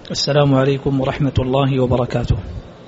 السلام عليكم ورحمة الله وبركاته.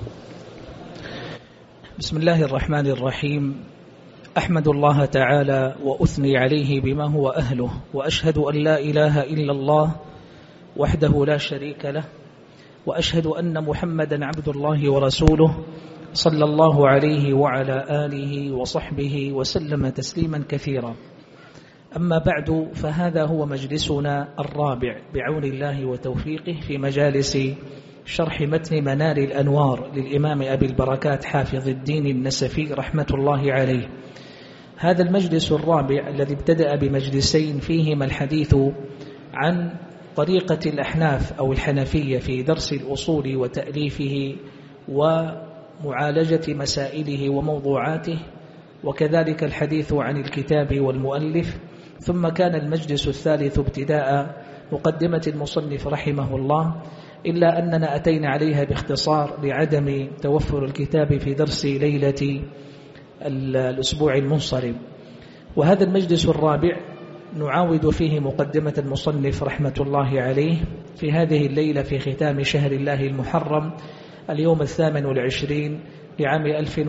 بسم الله الرحمن الرحيم. أحمد الله تعالى وأثني عليه بما هو أهله، وأشهد أن لا إله إلا الله وحده لا شريك له، وأشهد أن محمدا عبد الله ورسوله صلى الله عليه وعلى آله وصحبه وسلم تسليما كثيرا. أما بعد، فهذا هو مجلسنا الرابع بعون الله وتوفيقه في مجالس شرح متن منار الأنوار للإمام أبي البركات حافظ الدين النسفي رحمة الله عليه. هذا المجلس الرابع الذي ابتدأ بمجلسين فيهما الحديث عن طريقة الأحناف أو الحنفية في درس الأصول وتأليفه ومعالجة مسائله وموضوعاته، وكذلك الحديث عن الكتاب والمؤلف. ثم كان المجلس الثالث ابتداء مقدمة المصنف رحمه الله، إلا أننا أتينا عليها باختصار لعدم توفر الكتاب في درس ليلة الأسبوع المنصرم. وهذا المجلس الرابع نعاود فيه مقدمة المصنف رحمة الله عليه في هذه الليلة في ختام شهر الله المحرم، اليوم 28 لعام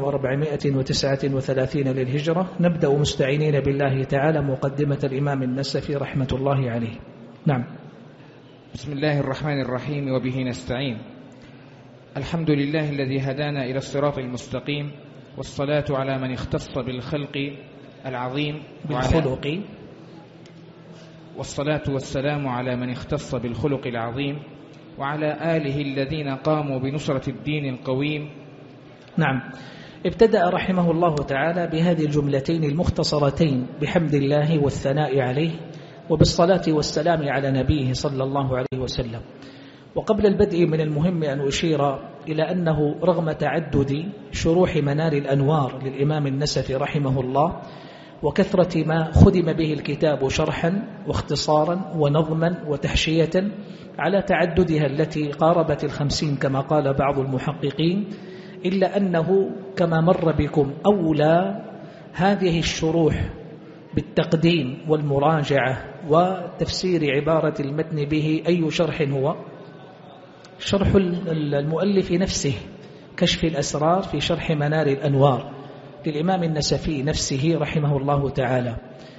1439 للهجرة. نبدأ مستعينين بالله تعالى مقدمة الإمام النسفي رحمة الله عليه. نعم. بسم الله الرحمن الرحيم، وبه نستعين. الحمد لله الذي هدانا إلى الصراط المستقيم، والصلاة على من اختص بالخلق العظيم بالخلق، والصلاة والسلام على من اختص بالخلق العظيم وعلى آله الذين قاموا بنصرة الدين القويم. نعم. ابتدأ رحمه الله تعالى بهذه الجملتين المختصرتين بحمد الله والثناء عليه وبالصلاة والسلام على نبيه صلى الله عليه وسلم. وقبل البدء من المهم أن أشير إلى أنه رغم تعدد شروح منار الأنوار للإمام النسفي رحمه الله وكثرة ما خدم به الكتاب شرحا واختصارا ونظما وتحشية على تعددها التي قاربت 50 كما قال بعض المحققين، إلا أنه كما مر بكم أولى هذه الشروح بالتقديم والمراجعة وتفسير عبارة المتن به. أي شرح هو؟ شرح المؤلف نفسه، كشف الأسرار في شرح منار الأنوار للإمام النسفي نفسه رحمه الله تعالى.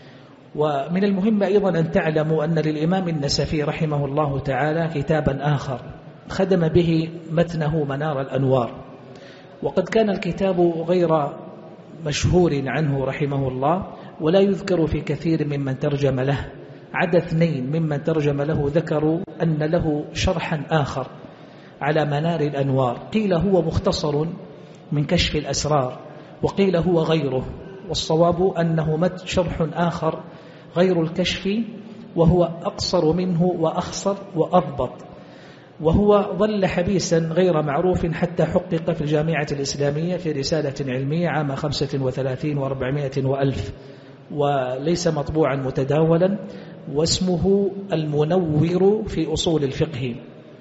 ومن المهم أيضا أن تعلموا أن للإمام النسفي رحمه الله تعالى كتابا آخر خدم به متنه منار الأنوار، وقد كان الكتاب غير مشهور عنه رحمه الله ولا يذكر في كثير ممن ترجم له. عدا 2 ممن ترجم له ذكروا أن له شرحا آخر على منار الأنوار، قيل هو مختصر من كشف الأسرار وقيل هو غيره، والصواب أنه شرح آخر غير الكشف، وهو أقصر منه وأخصر وأضبط، وهو ظل حبيسا غير معروف حتى حقق في الجامعة الإسلامية في رسالة علمية عام 35 و400 وألف، وليس مطبوعا متداولا، واسمه المنور في أصول الفقه،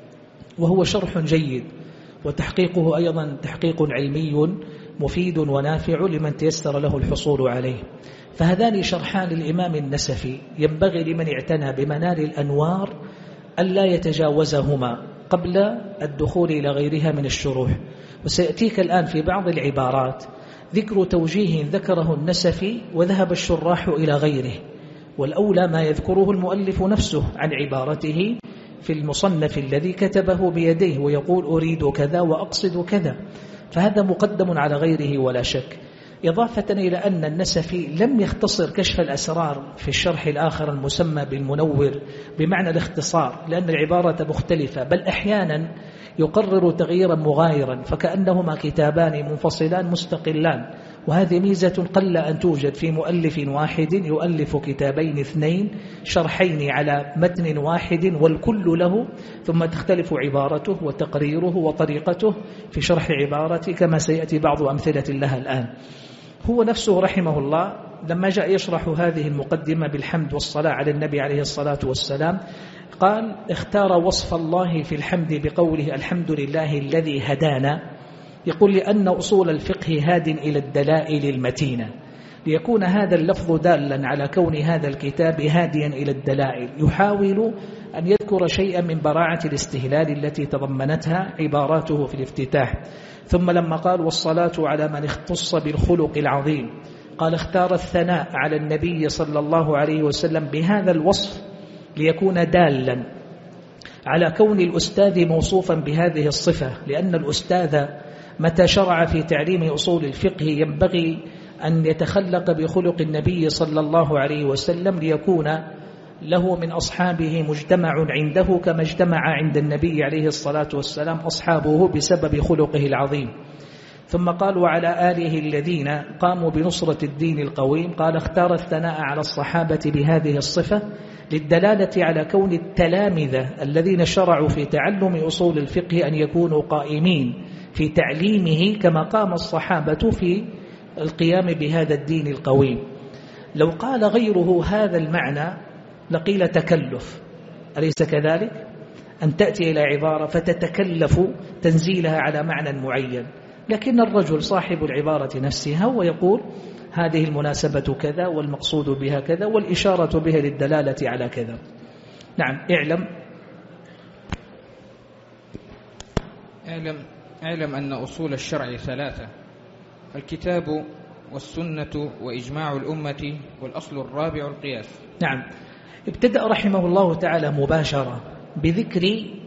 وهو شرح جيد، وتحقيقه أيضا تحقيق علمي مفيد ونافع لمن تيسر له الحصول عليه. فهذان شرحان للإمام النسفي ينبغي لمن اعتنى بمنار الأنوار ألا يتجاوزهما قبل الدخول إلى غيرها من الشروح. وسيأتيك الآن في بعض العبارات ذكر توجيه ذكره النسفي وذهب الشراح إلى غيره، والأولى ما يذكره المؤلف نفسه عن عبارته في المصنف الذي كتبه بيديه ويقول أريد كذا وأقصد كذا، فهذا مقدم على غيره ولا شك. إضافة إلى أن النسفي لم يختصر كشف الأسرار في الشرح الآخر المسمى بالمنور بمعنى الاختصار، لأن العبارة مختلفة، بل أحيانا يقرر تغييرا مغايرا فكأنهما كتابان منفصلان مستقلان، وهذه ميزة قل أن توجد في مؤلف واحد يؤلف كتابين 2 شرحين على متن واحد والكل له، ثم تختلف عبارته وتقريره وطريقته في شرح عبارة كما سيأتي بعض أمثلة لها الآن. هو نفسه رحمه الله لما جاء يشرح هذه المقدمة بالحمد والصلاة على النبي عليه الصلاة والسلام قال اختار وصف الله في الحمد بقوله الحمد لله الذي هدانا، يقول لأن أصول الفقه هاد إلى الدلائل المتينة، ليكون هذا اللفظ دالا على كون هذا الكتاب هاديا إلى الدلائل، يحاول أن يذكر شيئا من براعة الاستهلال التي تضمنتها عباراته في الافتتاح. ثم لما قال والصلاة على من اختص بالخلق العظيم، قال اختار الثناء على النبي صلى الله عليه وسلم بهذا الوصف ليكون دالا على كون الأستاذ موصوفا بهذه الصفة، لأن الأستاذ متى شرع في تعليم أصول الفقه ينبغي أن يتخلق بخلق النبي صلى الله عليه وسلم ليكون له من أصحابه مجتمع عنده كما اجتمع عند النبي عليه الصلاة والسلام أصحابه بسبب خلقه العظيم. ثم قال وعلى آله الذين قاموا بنصرة الدين القويم، قال اختار الثناء على الصحابة بهذه الصفة للدلالة على كون التلامذة الذين شرعوا في تعلم أصول الفقه أن يكونوا قائمين في تعليمه كما قام الصحابة في القيام بهذا الدين القويم. لو قال غيره هذا المعنى لقيل تكلف، أليس كذلك؟ أن تأتي إلى عبارة فتتكلف تنزيلها على معنى معين، لكن الرجل صاحب العبارة نفسها ويقول هذه المناسبة كذا والمقصود بها كذا والإشارة بها للدلالة على كذا. نعم. اعلم أن أصول الشرع ثلاثة: الكتاب والسنة وإجماع الأمة، والأصل الرابع القياس. نعم. ابتدأ رحمه الله تعالى مباشرة بذكر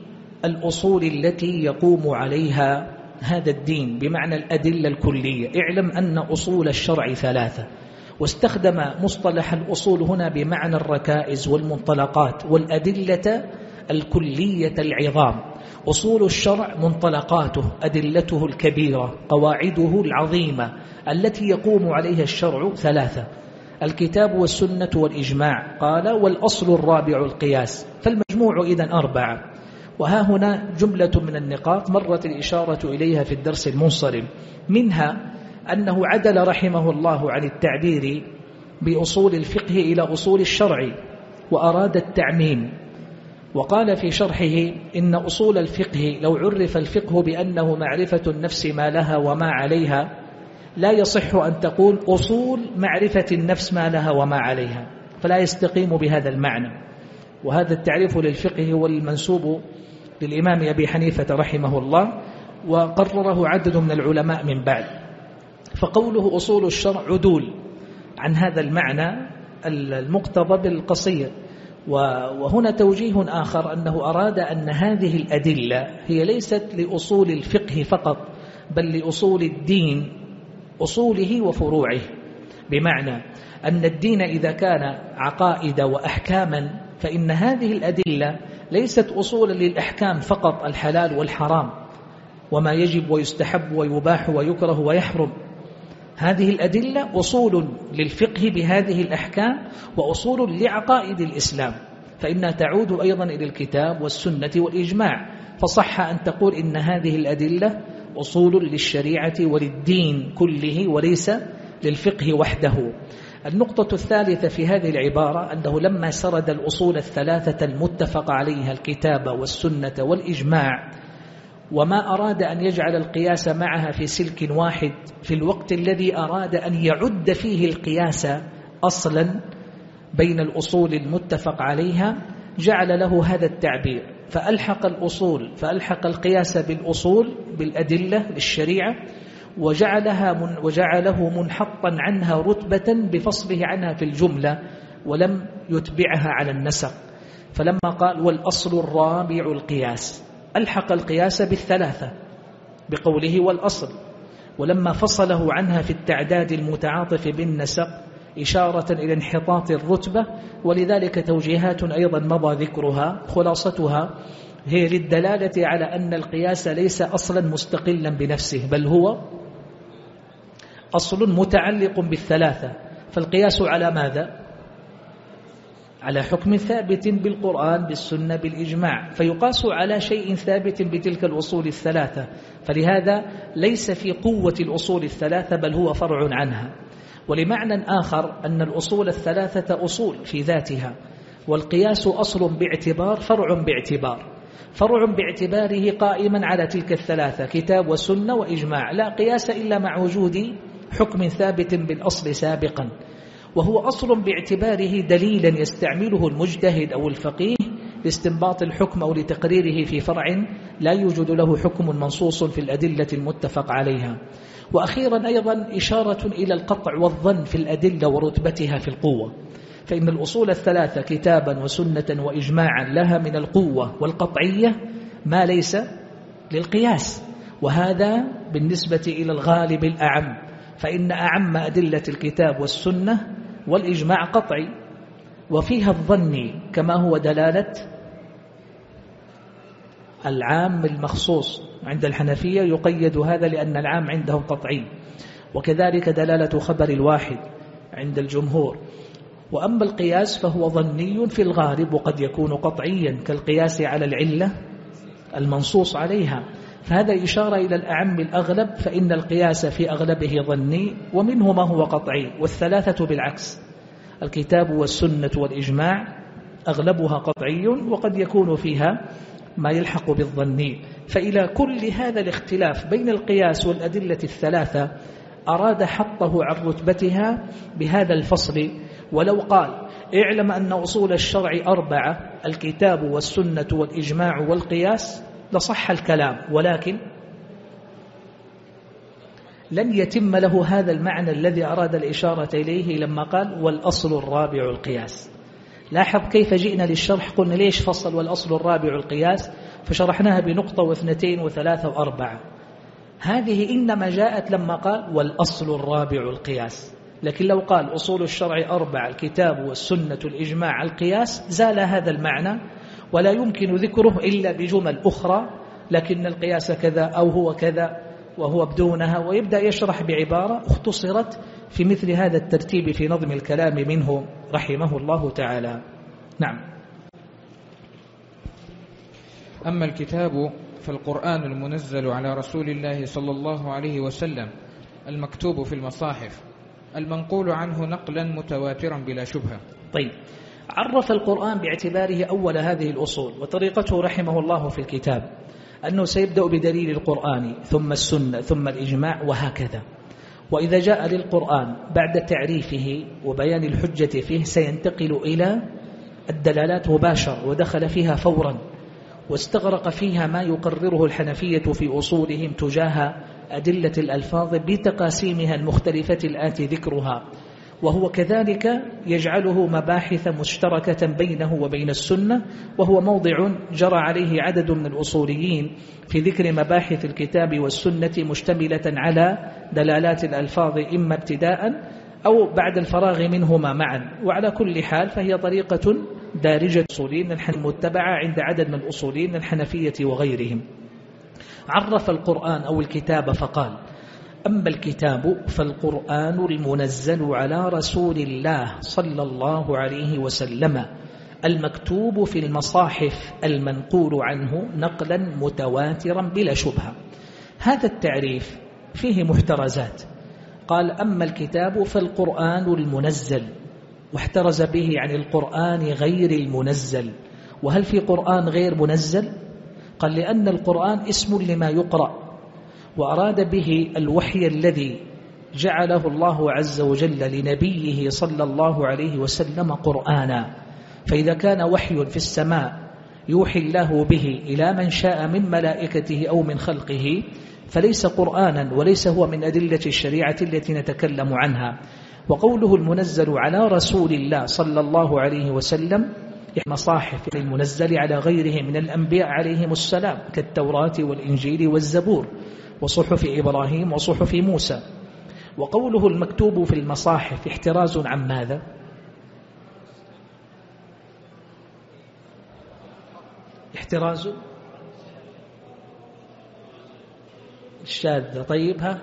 الأصول التي يقوم عليها هذا الدين بمعنى الأدلة الكلية. اعلم أن أصول الشرع ثلاثة، واستخدم مصطلح الأصول هنا بمعنى الركائز والمنطلقات والأدلة الكلية العظام. أصول الشرع منطلقاته، أدلته الكبيرة، قواعده العظيمة التي يقوم عليها الشرع ثلاثة: الكتاب والسنة والإجماع. قال والأصل الرابع القياس، فالمجموع إذن أربعة. وها هنا جملة من النقاط مرت الإشارة إليها في الدرس المنصرم، منها أنه عدل رحمه الله عن التعبير بأصول الفقه إلى أصول الشرع وأراد التعميم، وقال في شرحه إن أصول الفقه لو عرف الفقه بأنه معرفة النفس ما لها وما عليها لا يصح أن تقول أصول معرفة النفس ما لها وما عليها، فلا يستقيم بهذا المعنى. وهذا التعريف للفقه هو المنسوب للإمام أبي حنيفة رحمه الله، وقرره عدد من العلماء من بعد. فقوله أصول الشرع عدول عن هذا المعنى المقتضى بالقصير. وهنا توجيه آخر أنه أراد أن هذه الأدلة هي ليست لأصول الفقه فقط، بل لأصول الدين، أصوله وفروعه، بمعنى أن الدين إذا كان عقائد وأحكاما فإن هذه الأدلة ليست أصولا للأحكام فقط، الحلال والحرام وما يجب ويستحب ويباح ويكره ويحرم. هذه الأدلة أصول للفقه بهذه الأحكام وأصول لعقائد الإسلام، فإنها تعود أيضا إلى الكتاب والسنة والإجماع. فصح أن تقول إن هذه الأدلة أصول للشريعة وللدين كله وليس للفقه وحده. النقطة الثالثة في هذه العبارة أنه لما سرد الأصول الثلاثة المتفق عليها الكتاب والسنة والإجماع، وما أراد أن يجعل القياس معها في سلك واحد في الوقت الذي أراد أن يعد فيه القياس أصلا بين الأصول المتفق عليها، جعل له هذا التعبير، فألحق القياس بالأصول بالأدلة للشريعة، وجعله منحطا عنها رتبة بفصله عنها في الجملة، ولم يتبعها على النسق. فلما قال والأصل الرابع القياس ألحق القياس بالثلاثة بقوله والأصل، ولما فصله عنها في التعداد المتعاطف بالنسق إشارة إلى انحطاط الرتبة. ولذلك توجيهات أيضا مضى ذكرها، خلاصتها هي للدلالة على أن القياس ليس أصلا مستقلا بنفسه، بل هو أصل متعلق بالثلاثة. فالقياس على ماذا؟ على حكم ثابت بالقرآن بالسنة بالإجماع، فيقاس على شيء ثابت بتلك الأصول الثلاثة. فلهذا ليس في قوة الأصول الثلاثة بل هو فرع عنها. ولمعنى آخر أن الأصول الثلاثة أصول في ذاتها، والقياس أصل باعتبار فرع باعتبار، فرع باعتباره قائما على تلك الثلاثة كتاب وسنة وإجماع، لا قياس إلا مع وجود حكم ثابت بالأصل سابقا، وهو أصل باعتباره دليلا يستعمله المجتهد أو الفقيه لاستنباط الحكم أو لتقريره في فرع لا يوجد له حكم منصوص في الأدلة المتفق عليها. وأخيرا أيضا إشارة إلى القطع والظن في الأدلة ورتبتها في القوة، فإن الأصول الثلاثة كتابا وسنة وإجماعا لها من القوة والقطعية ما ليس للقياس، وهذا بالنسبة إلى الغالب الأعم، فإن أعم أدلة الكتاب والسنة والإجماع قطعي، وفيها الظن كما هو دلالة العام المخصوص. عند الحنفية يقيد هذا لأن العام عندهم قطعي، وكذلك دلالة خبر الواحد عند الجمهور. وأما القياس فهو ظني في الغالب وقد يكون قطعيا كالقياس على العلة المنصوص عليها، فهذا إشارة إلى الأعم الأغلب، فإن القياس في أغلبه ظني ومنه ما هو قطعي، والثلاثة بالعكس، الكتاب والسنة والإجماع أغلبها قطعي وقد يكون فيها ما يلحق بالظني. فإلى كل هذا الاختلاف بين القياس والأدلة الثلاثة أراد حطه عن رتبتها بهذا الفصل، ولو قال اعلم أن أصول الشرع 4 الكتاب والسنة والإجماع والقياس لصح الكلام، ولكن لن يتم له هذا المعنى الذي أراد الإشارة إليه لما قال والأصل الرابع القياس. لاحظ كيف جئنا للشرح، قلنا ليش فصل والأصل الرابع القياس، فشرحناها بنقطة واثنتين وثلاثة وأربعة. هذه إنما جاءت لما قال والأصل الرابع القياس، لكن لو قال أصول الشرع 4 الكتاب والسنة الإجماع القياس زال هذا المعنى، ولا يمكن ذكره إلا بجمل أخرى، لكن القياس كذا أو هو كذا وهو بدونها، ويبدأ يشرح بعبارة اختصرت في مثل هذا الترتيب في نظم الكلام منه رحمه الله تعالى. نعم. أما الكتاب فالقرآن المنزل على رسول الله صلى الله عليه وسلم المكتوب في المصاحف المنقول عنه نقلا متواترا بلا شبهة. طيب، عرف القرآن باعتباره أول هذه الأصول، وطريقته رحمه الله في الكتاب أنه سيبدأ بدليل القرآن ثم السنة ثم الإجماع وهكذا. وإذا جاء للقرآن بعد تعريفه وبيان الحجة فيه سينتقل إلى الدلالات مباشرة، ودخل فيها فورا واستغرق فيها ما يقرره الحنفية في أصولهم تجاه أدلة الألفاظ بتقاسيمها المختلفة الآتي ذكرها، وهو كذلك يجعله مباحث مشتركة بينه وبين السنة، وهو موضع جرى عليه عدد من الأصوليين في ذكر مباحث الكتاب والسنة مشتملة على دلالات الألفاظ إما ابتداء أو بعد الفراغ منهما معا. وعلى كل حال فهي طريقة دارجة أصولين المتبعة عند عدد من الأصولين الحنفية وغيرهم. عرف القرآن أو الكتاب فقال أما الكتاب فالقرآن المنزل على رسول الله صلى الله عليه وسلم المكتوب في المصاحف المنقول عنه نقلا متواترا بلا شبهة. هذا التعريف فيه محترزات. قال أما الكتاب فالقرآن المنزل، واحترز به عن القرآن غير المنزل. وهل في قرآن غير منزل؟ قال لأن القرآن اسم لما يقرأ، وأراد به الوحي الذي جعله الله عز وجل لنبيه صلى الله عليه وسلم قرآنا. فإذا كان وحي في السماء يوحي الله به إلى من شاء من ملائكته أو من خلقه فليس قرآنا، وليس هو من أدلة الشريعة التي نتكلم عنها. وقوله المنزل على رسول الله صلى الله عليه وسلم مصاحف المنزل على غيره من الأنبياء عليهم السلام كالتوراة والإنجيل والزبور وصحف إبراهيم وصحف موسى. وقوله المكتوب في المصاحف احتراز عن ماذا؟ احتراز الشاذ. طيبها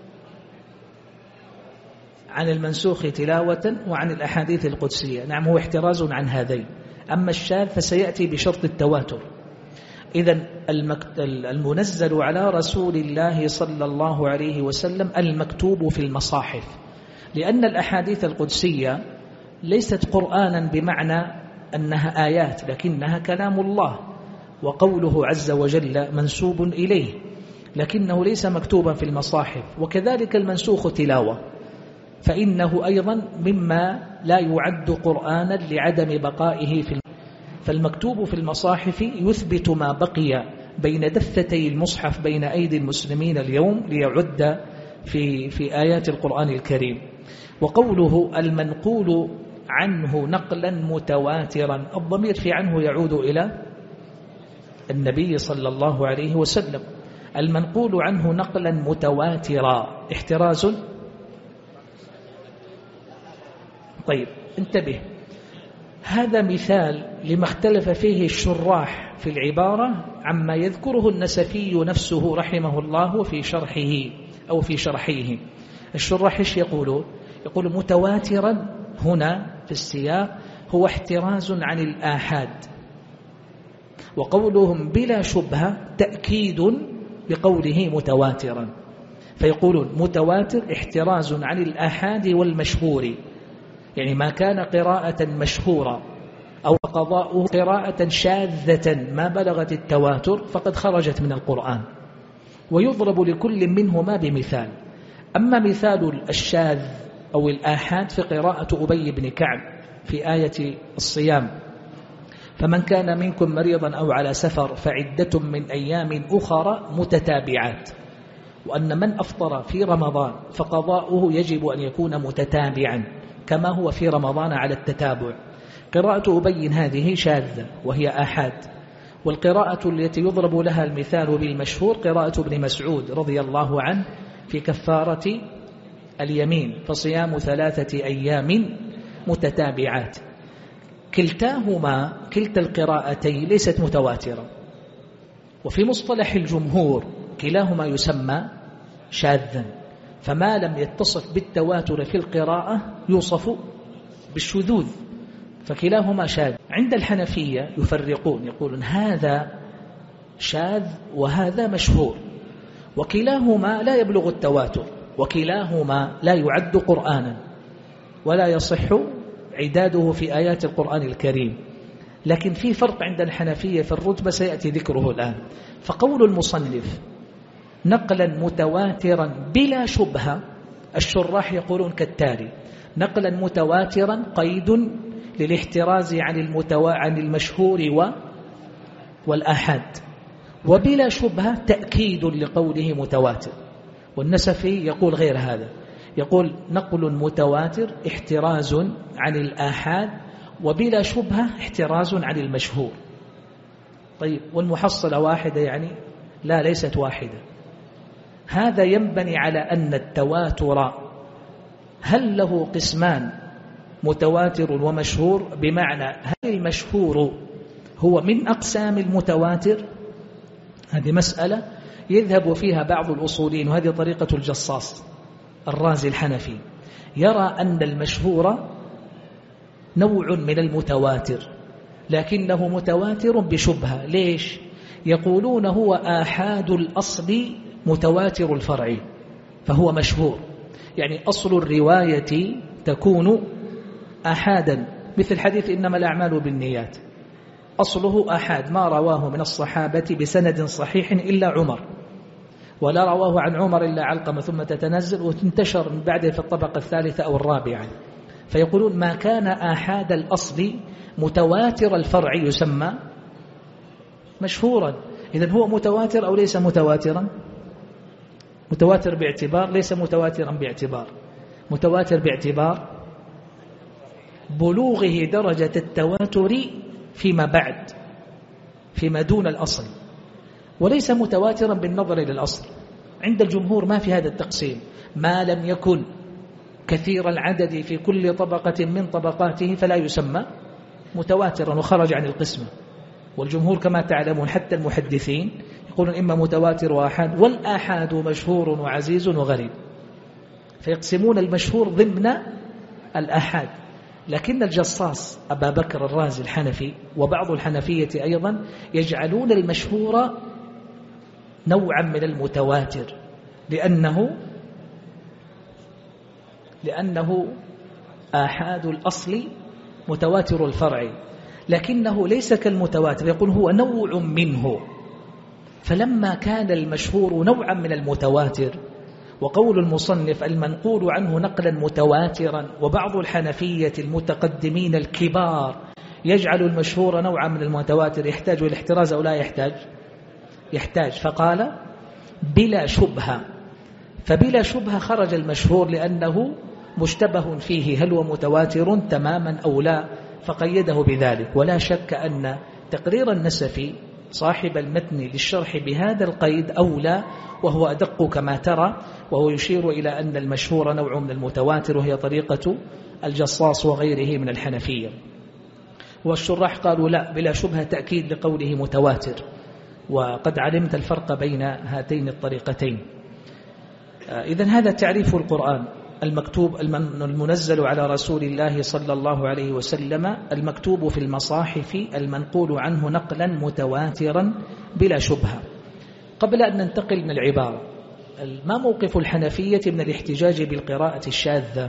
عن المنسوخ تلاوة وعن الأحاديث القدسية. نعم، هو احتراز عن هذين. أما الشاذ فسيأتي بشرط التواتر. إذن المنزل على رسول الله صلى الله عليه وسلم المكتوب في المصاحف، لأن الأحاديث القدسية ليست قرآنا بمعنى أنها آيات، لكنها كلام الله وقوله عز وجل منسوب إليه. لكنه ليس مكتوبا في المصاحف، وكذلك المنسوخ تلاوة، فإنه أيضا مما لا يعد قرآنا لعدم بقائه فالمكتوب في المصاحف يثبت ما بقي بين دفتي المصحف بين أيدي المسلمين اليوم ليعد في آيات القرآن الكريم. وقوله المنقول عنه نقلا متواترا، الضمير في عنه يعود إلى النبي صلى الله عليه وسلم. المنقول عنه نقلا متواترا احتراز. طيب انتبه، هذا مثال لما اختلف فيه الشراح في العبارة عما يذكره النسفي نفسه رحمه الله في شرحه أو في شرحيه. الشراح ايش يقولون؟ يقول متواترا هنا في السياق هو احتراز عن الآحاد، وقولهم بلا شبهة تأكيد بقوله متواترا، فيقولون متواتر احتراز عن الآحاد والمشهور، يعني ما كان قراءة مشهورة أو قضاؤه قراءة شاذة ما بلغت التواتر فقد خرجت من القرآن، ويضرب لكل منهما بمثال. أما مثال الشاذ أو الآحاد في قراءة أبي بن كعب في آية الصيام، فمن كان منكم مريضا أو على سفر فعدة من أيام أخرى متتابعات، وأن من أفطر في رمضان فقضاؤه يجب أن يكون متتابعا كما هو في رمضان على التتابع. قراءة أبي هذه شاذة وهي آحاد، والقراءة التي يضرب لها المثال بالمشهور قراءة ابن مسعود رضي الله عنه في كفارة اليمين، فصيام 3 أيام متتابعات. كلتا القراءتين ليست متواترة، وفي مصطلح الجمهور كلاهما يسمى شاذا، فما لم يتصف بالتواتر في القراءة يوصف بالشذوذ، فكلاهما شاذ. عند الحنفية يفرقون، يقولون هذا شاذ وهذا مشهور، وكلاهما لا يبلغ التواتر، وكلاهما لا يعد قرآنا ولا يصح عداده في آيات القرآن الكريم. لكن في فرق عند الحنفية في الرتبة سيأتي ذكره الآن. فقول المصنف نقلا متواترا بلا شبهة، الشراح يقولون كالتالي: نقلا متواترا قيد للاحتراز عن المشهور والآحاد، وبلا شبهة تأكيد لقوله متواتر. والنسفي يقول غير هذا، يقول نقل متواتر احتراز عن الآحاد، وبلا شبهة احتراز عن المشهور. طيب والمحصلة واحدة؟ يعني لا، ليست واحدة. هذا ينبني على أن التواتر هل له قسمان متواتر ومشهور، بمعنى هل المشهور هو من أقسام المتواتر؟ هذه مسألة يذهب فيها بعض الأصوليين، وهذه طريقة الجصاص الرازي الحنفي، يرى أن المشهور نوع من المتواتر، لكنه متواتر بشبهة. ليش؟ يقولون هو آحاد الأصل متواتر الفرع، فهو مشهور، يعني أصل الرواية تكون آحادا، مثل حديث إنما الأعمال بالنيات، أصله آحاد، ما رواه من الصحابة بسند صحيح إلا عمر، ولا رواه عن عمر إلا علقمة، ثم تتنزل وتنتشر من بعده في الطبقة الثالثة أو الرابعة. فيقولون ما كان آحاد الأصل متواتر الفرع يسمى مشهورا. إذن هو متواتر أو ليس متواترا؟ متواتر باعتبار، ليس متواترا باعتبار. متواتر باعتبار بلوغه درجة التواتر فيما بعد، فيما دون الأصل، وليس متواترا بالنظر إلى الأصل. عند الجمهور ما في هذا التقسيم، ما لم يكن كثير العدد في كل طبقة من طبقاته فلا يسمى متواترا، وخرج عن القسمة. والجمهور كما تعلمون حتى المحدثين يقولون إما متواتر وآحاد، والآحاد مشهور وعزيز وغريب، فيقسمون المشهور ضمن الآحاد. لكن الجصاص أبا بكر الرازي الحنفي وبعض الحنفية أيضا يجعلون المشهور نوعا من المتواتر، لأنه آحاد الأصل متواتر الفرع، لكنه ليس كالمتواتر، يقول هو نوع منه، فلما كان المشهور نوعا من المتواتر، وقول المصنف المنقول عنه نقلا متواترا، وبعض الحنفية المتقدمين الكبار يجعل المشهور نوعا من المتواتر، يحتاج إلى الاحتراز أو لا يحتاج؟ يحتاج. فقال بلا شبهة، فبلا شبهة خرج المشهور لأنه مشتبه فيه هل هو متواتر تماما أو لا، فقيده بذلك. ولا شك أن تقرير النسفي صاحب المتن للشرح بهذا القيد أولى، وهو أدق كما ترى، وهو يشير إلى أن المشهور نوع من المتواتر، وهي طريقة الجصاص وغيره من الحنفية. والشراح قالوا لا، بلا شبهة تأكيد لقوله متواتر، وقد علمت الفرق بين هاتين الطريقتين. إذن هذا تعريف القرآن المكتوب المنزل على رسول الله صلى الله عليه وسلم، المكتوب في المصاحف، المنقول عنه نقلا متواترا بلا شبهة. قبل أن ننتقل من العبارة، ما موقف الحنفية من الاحتجاج بالقراءة الشاذة؟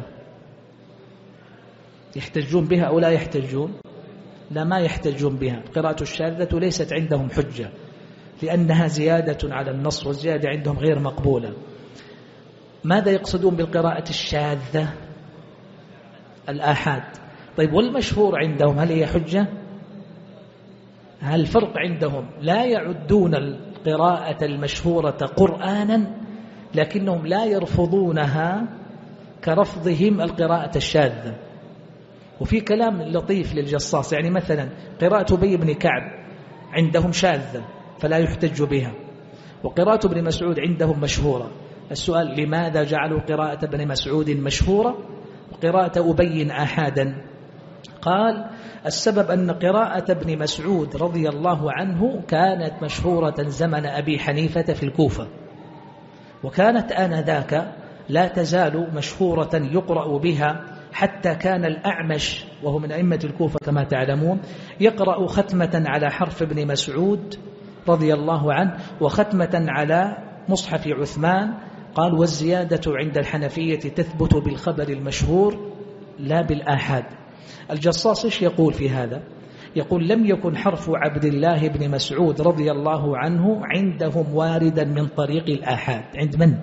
يحتجون بها أو لا يحتجون؟ لا، ما يحتجون بها. القراءة الشاذة ليست عندهم حجة، لأنها زيادة على النص، والزيادة عندهم غير مقبولة. ماذا يقصدون بالقراءة الشاذة؟ الآحاد. طيب والمشهور عندهم هل هي حجة؟ هل الفرق عندهم لا يعدون القراءة المشهورة قرآنا، لكنهم لا يرفضونها كرفضهم القراءة الشاذة. وفي كلام لطيف للجصاص، يعني مثلا قراءة أبي بن كعب عندهم شاذة فلا يحتج بها، وقراءة ابن مسعود عندهم مشهورة. السؤال لماذا جعلوا قراءة ابن مسعود مشهورة وقراءة أبي آحادا؟ قال السبب أن قراءة ابن مسعود رضي الله عنه كانت مشهورة زمن أبي حنيفة في الكوفة، وكانت آنذاك لا تزال مشهورة يقرأ بها، حتى كان الأعمش وهو من أئمة الكوفة كما تعلمون يقرأ ختمة على حرف ابن مسعود رضي الله عنه، وختمة على مصحف عثمان. قال والزيادة عند الحنفية تثبت بالخبر المشهور لا بالآحاد. الجصاص إيش يقول في هذا؟ يقول لم يكن حرف عبد الله بن مسعود رضي الله عنه عندهم واردا من طريق الآحاد. عند من؟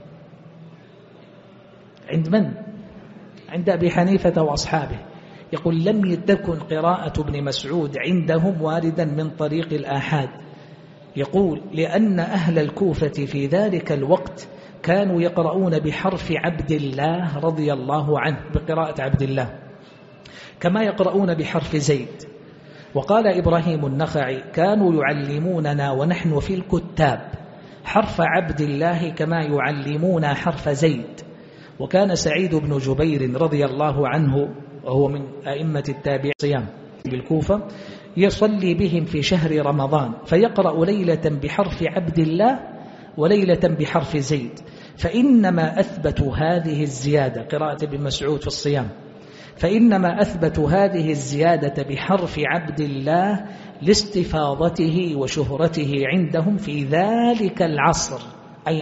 عند من؟ عند أبي حنيفة وأصحابه. يقول لم تكن قراءة ابن مسعود عندهم واردا من طريق الآحاد. يقول لأن أهل الكوفة في ذلك الوقت كانوا يقرؤون بحرف عبد الله رضي الله عنه، بقراءة عبد الله، كما يقرؤون بحرف زيد. وقال إبراهيم النخعي كانوا يعلموننا ونحن في الكتاب حرف عبد الله كما يعلمون حرف زيد. وكان سعيد بن جبير رضي الله عنه وهو من أئمة التابعين صيام بالكوفة يصلي بهم في شهر رمضان، فيقرأ ليلة بحرف عبد الله وليلة بحرف زيد. فإنما أثبتوا هذه الزيادة، قراءة ابن مسعود في الصيام، فإنما أثبتوا هذه الزيادة بحرف عبد الله لاستفاضته وشهرته عندهم في ذلك العصر، أي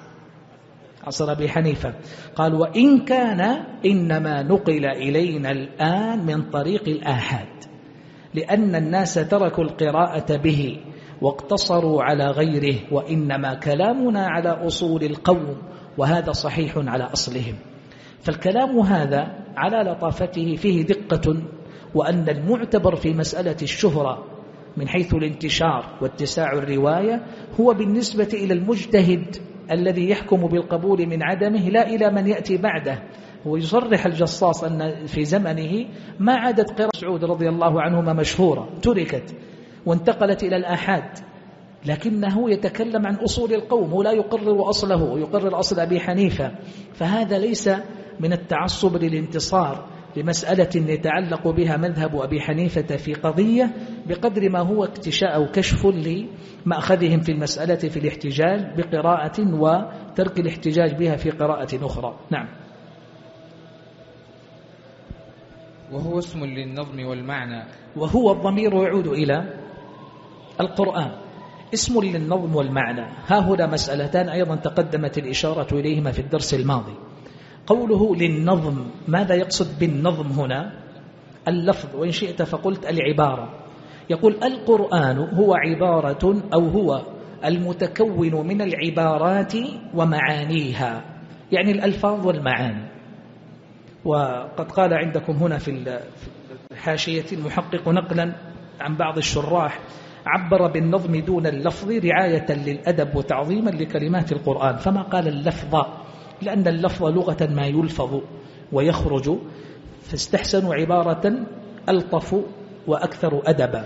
عصر أبي حنيفة. قال وإن كان إنما نقل إلينا الآن من طريق الآحاد، لأن الناس تركوا القراءة به واقتصروا على غيره، وإنما كلامنا على أصول القوم، وهذا صحيح على أصلهم. فالكلام هذا على لطافته فيه دقة، وأن المعتبر في مسألة الشهرة من حيث الانتشار واتساع الرواية هو بالنسبة إلى المجتهد الذي يحكم بالقبول من عدمه، لا إلى من يأتي بعده. ويصرح الجصاص أن في زمنه ما عادت قراءة سعود رضي الله عنهما مشهورة، تركت وانتقلت إلى الآحاد، لكنه يتكلم عن أصول القوم ولا يقرر أصله ويقرر أصل أبي حنيفة. فهذا ليس من التعصب للانتصار لمسألة يتعلق بها مذهب أبي حنيفة في قضية، بقدر ما هو اكتشاء أو كشف لمأخذهم في المسألة في الاحتجاج بقراءة وترك الاحتجاج بها في قراءة أخرى. نعم. وهو اسم للنظم والمعنى، وهو الضمير يعود إلى القرآن، اسم للنظم والمعنى. ها هنا مسألتان أيضا تقدمت الإشارة إليهما في الدرس الماضي. قوله للنظم، ماذا يقصد بالنظم هنا؟ اللفظ، وإن شئت فقلت العبارة. يقول القرآن هو عبارة أو هو المتكون من العبارات ومعانيها، يعني الألفاظ والمعاني. وقد قال عندكم هنا في الحاشية المحقق نقلا عن بعض الشراح: عبر بالنظم دون اللفظ رعاية للأدب وتعظيما لكلمات القرآن، فما قال اللفظ، لأن اللفظ لغة ما يلفظ ويخرج، فاستحسنوا عبارة ألطف وأكثر أدبا.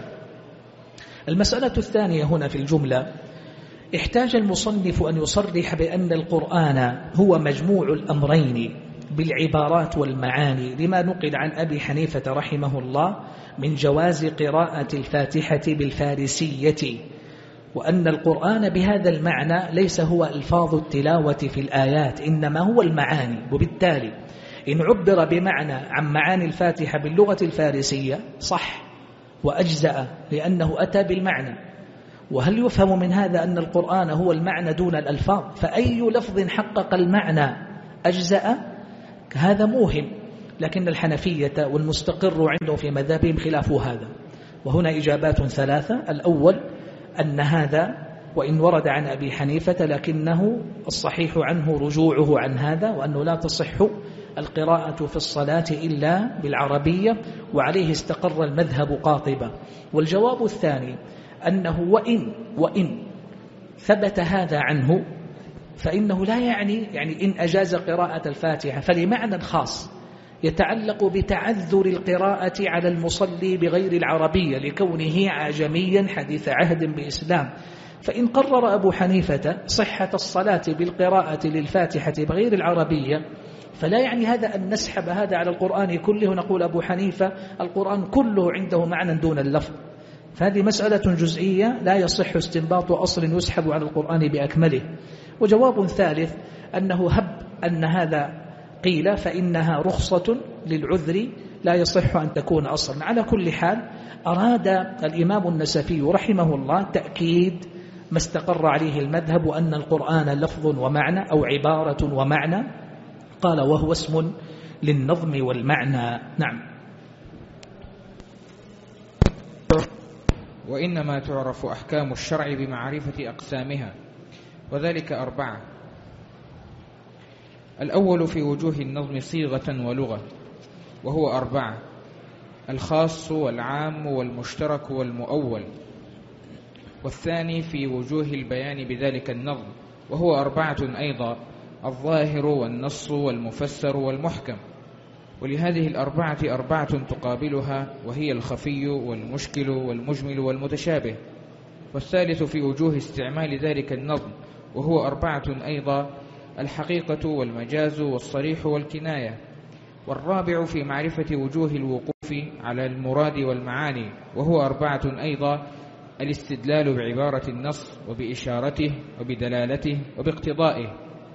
المسألة الثانية هنا في الجملة: احتاج المصنف أن يصرح بأن القرآن هو مجموع الأمرين بالعبارات والمعاني، لما نقل عن أبي حنيفة رحمه الله من جواز قراءة الفاتحة بالفارسية، وأن القرآن بهذا المعنى ليس هو ألفاظ التلاوة في الآيات، إنما هو المعاني. وبالتالي إن عبر بمعنى عن معاني الفاتحة باللغة الفارسية صح وأجزأ، لأنه أتى بالمعنى. وهل يفهم من هذا أن القرآن هو المعنى دون الألفاظ؟ فأي لفظ حقق المعنى أجزأ، هذا موهم. لكن الحنفية والمستقر عنده في مذهبهم خلاف هذا. وهنا إجابات ثلاثة: الأول أن هذا وإن ورد عن أبي حنيفة لكنه الصحيح عنه رجوعه عن هذا، وأنه لا تصح القراءة في الصلاة إلا بالعربية، وعليه استقر المذهب قاطبة. والجواب الثاني أنه وإن ثبت هذا عنه فإنه لا يعني إن أجاز قراءة الفاتحة فلمعنى خاص يتعلق بتعذر القراءة على المصلي بغير العربية لكونه عجميا حديث عهد بإسلام. فإن قرر أبو حنيفة صحة الصلاة بالقراءة للفاتحة بغير العربية، فلا يعني هذا أن نسحب هذا على القرآن كله، نقول أبو حنيفة القرآن كله عنده معنى دون اللفظ. فهذه مسألة جزئية لا يصح استنباط أصل يسحب على القرآن بأكمله. وجواب ثالث أنه هب أن هذا قيل فإنها رخصة للعذر لا يصح أن تكون أصلا. على كل حال أراد الإمام النسفي رحمه الله تأكيد ما استقر عليه المذهب، أن القرآن لفظ ومعنى أو عبارة ومعنى، قال وهو اسم للنظم والمعنى. نعم. وإنما تعرف أحكام الشرع بمعرفة أقسامها، وذلك 4: الأول في وجوه النظم صيغة ولغة، وهو 4: الخاص والعام والمشترك والمؤول. والثاني في وجوه البيان بذلك النظم، وهو 4 أيضا: الظاهر والنص والمفسر والمحكم. ولهذه 4 4 تقابلها، وهي الخفي والمشكل والمجمل والمتشابه. والثالث في وجوه استعمال ذلك النظم، وهو 4 أيضا: الحقيقة والمجاز والصريح والكناية. والرابع في معرفة وجوه الوقوف على المراد والمعاني، وهو 4 أيضا: الاستدلال بعبارة النص وبإشارته وبدلالته وباقتضائه.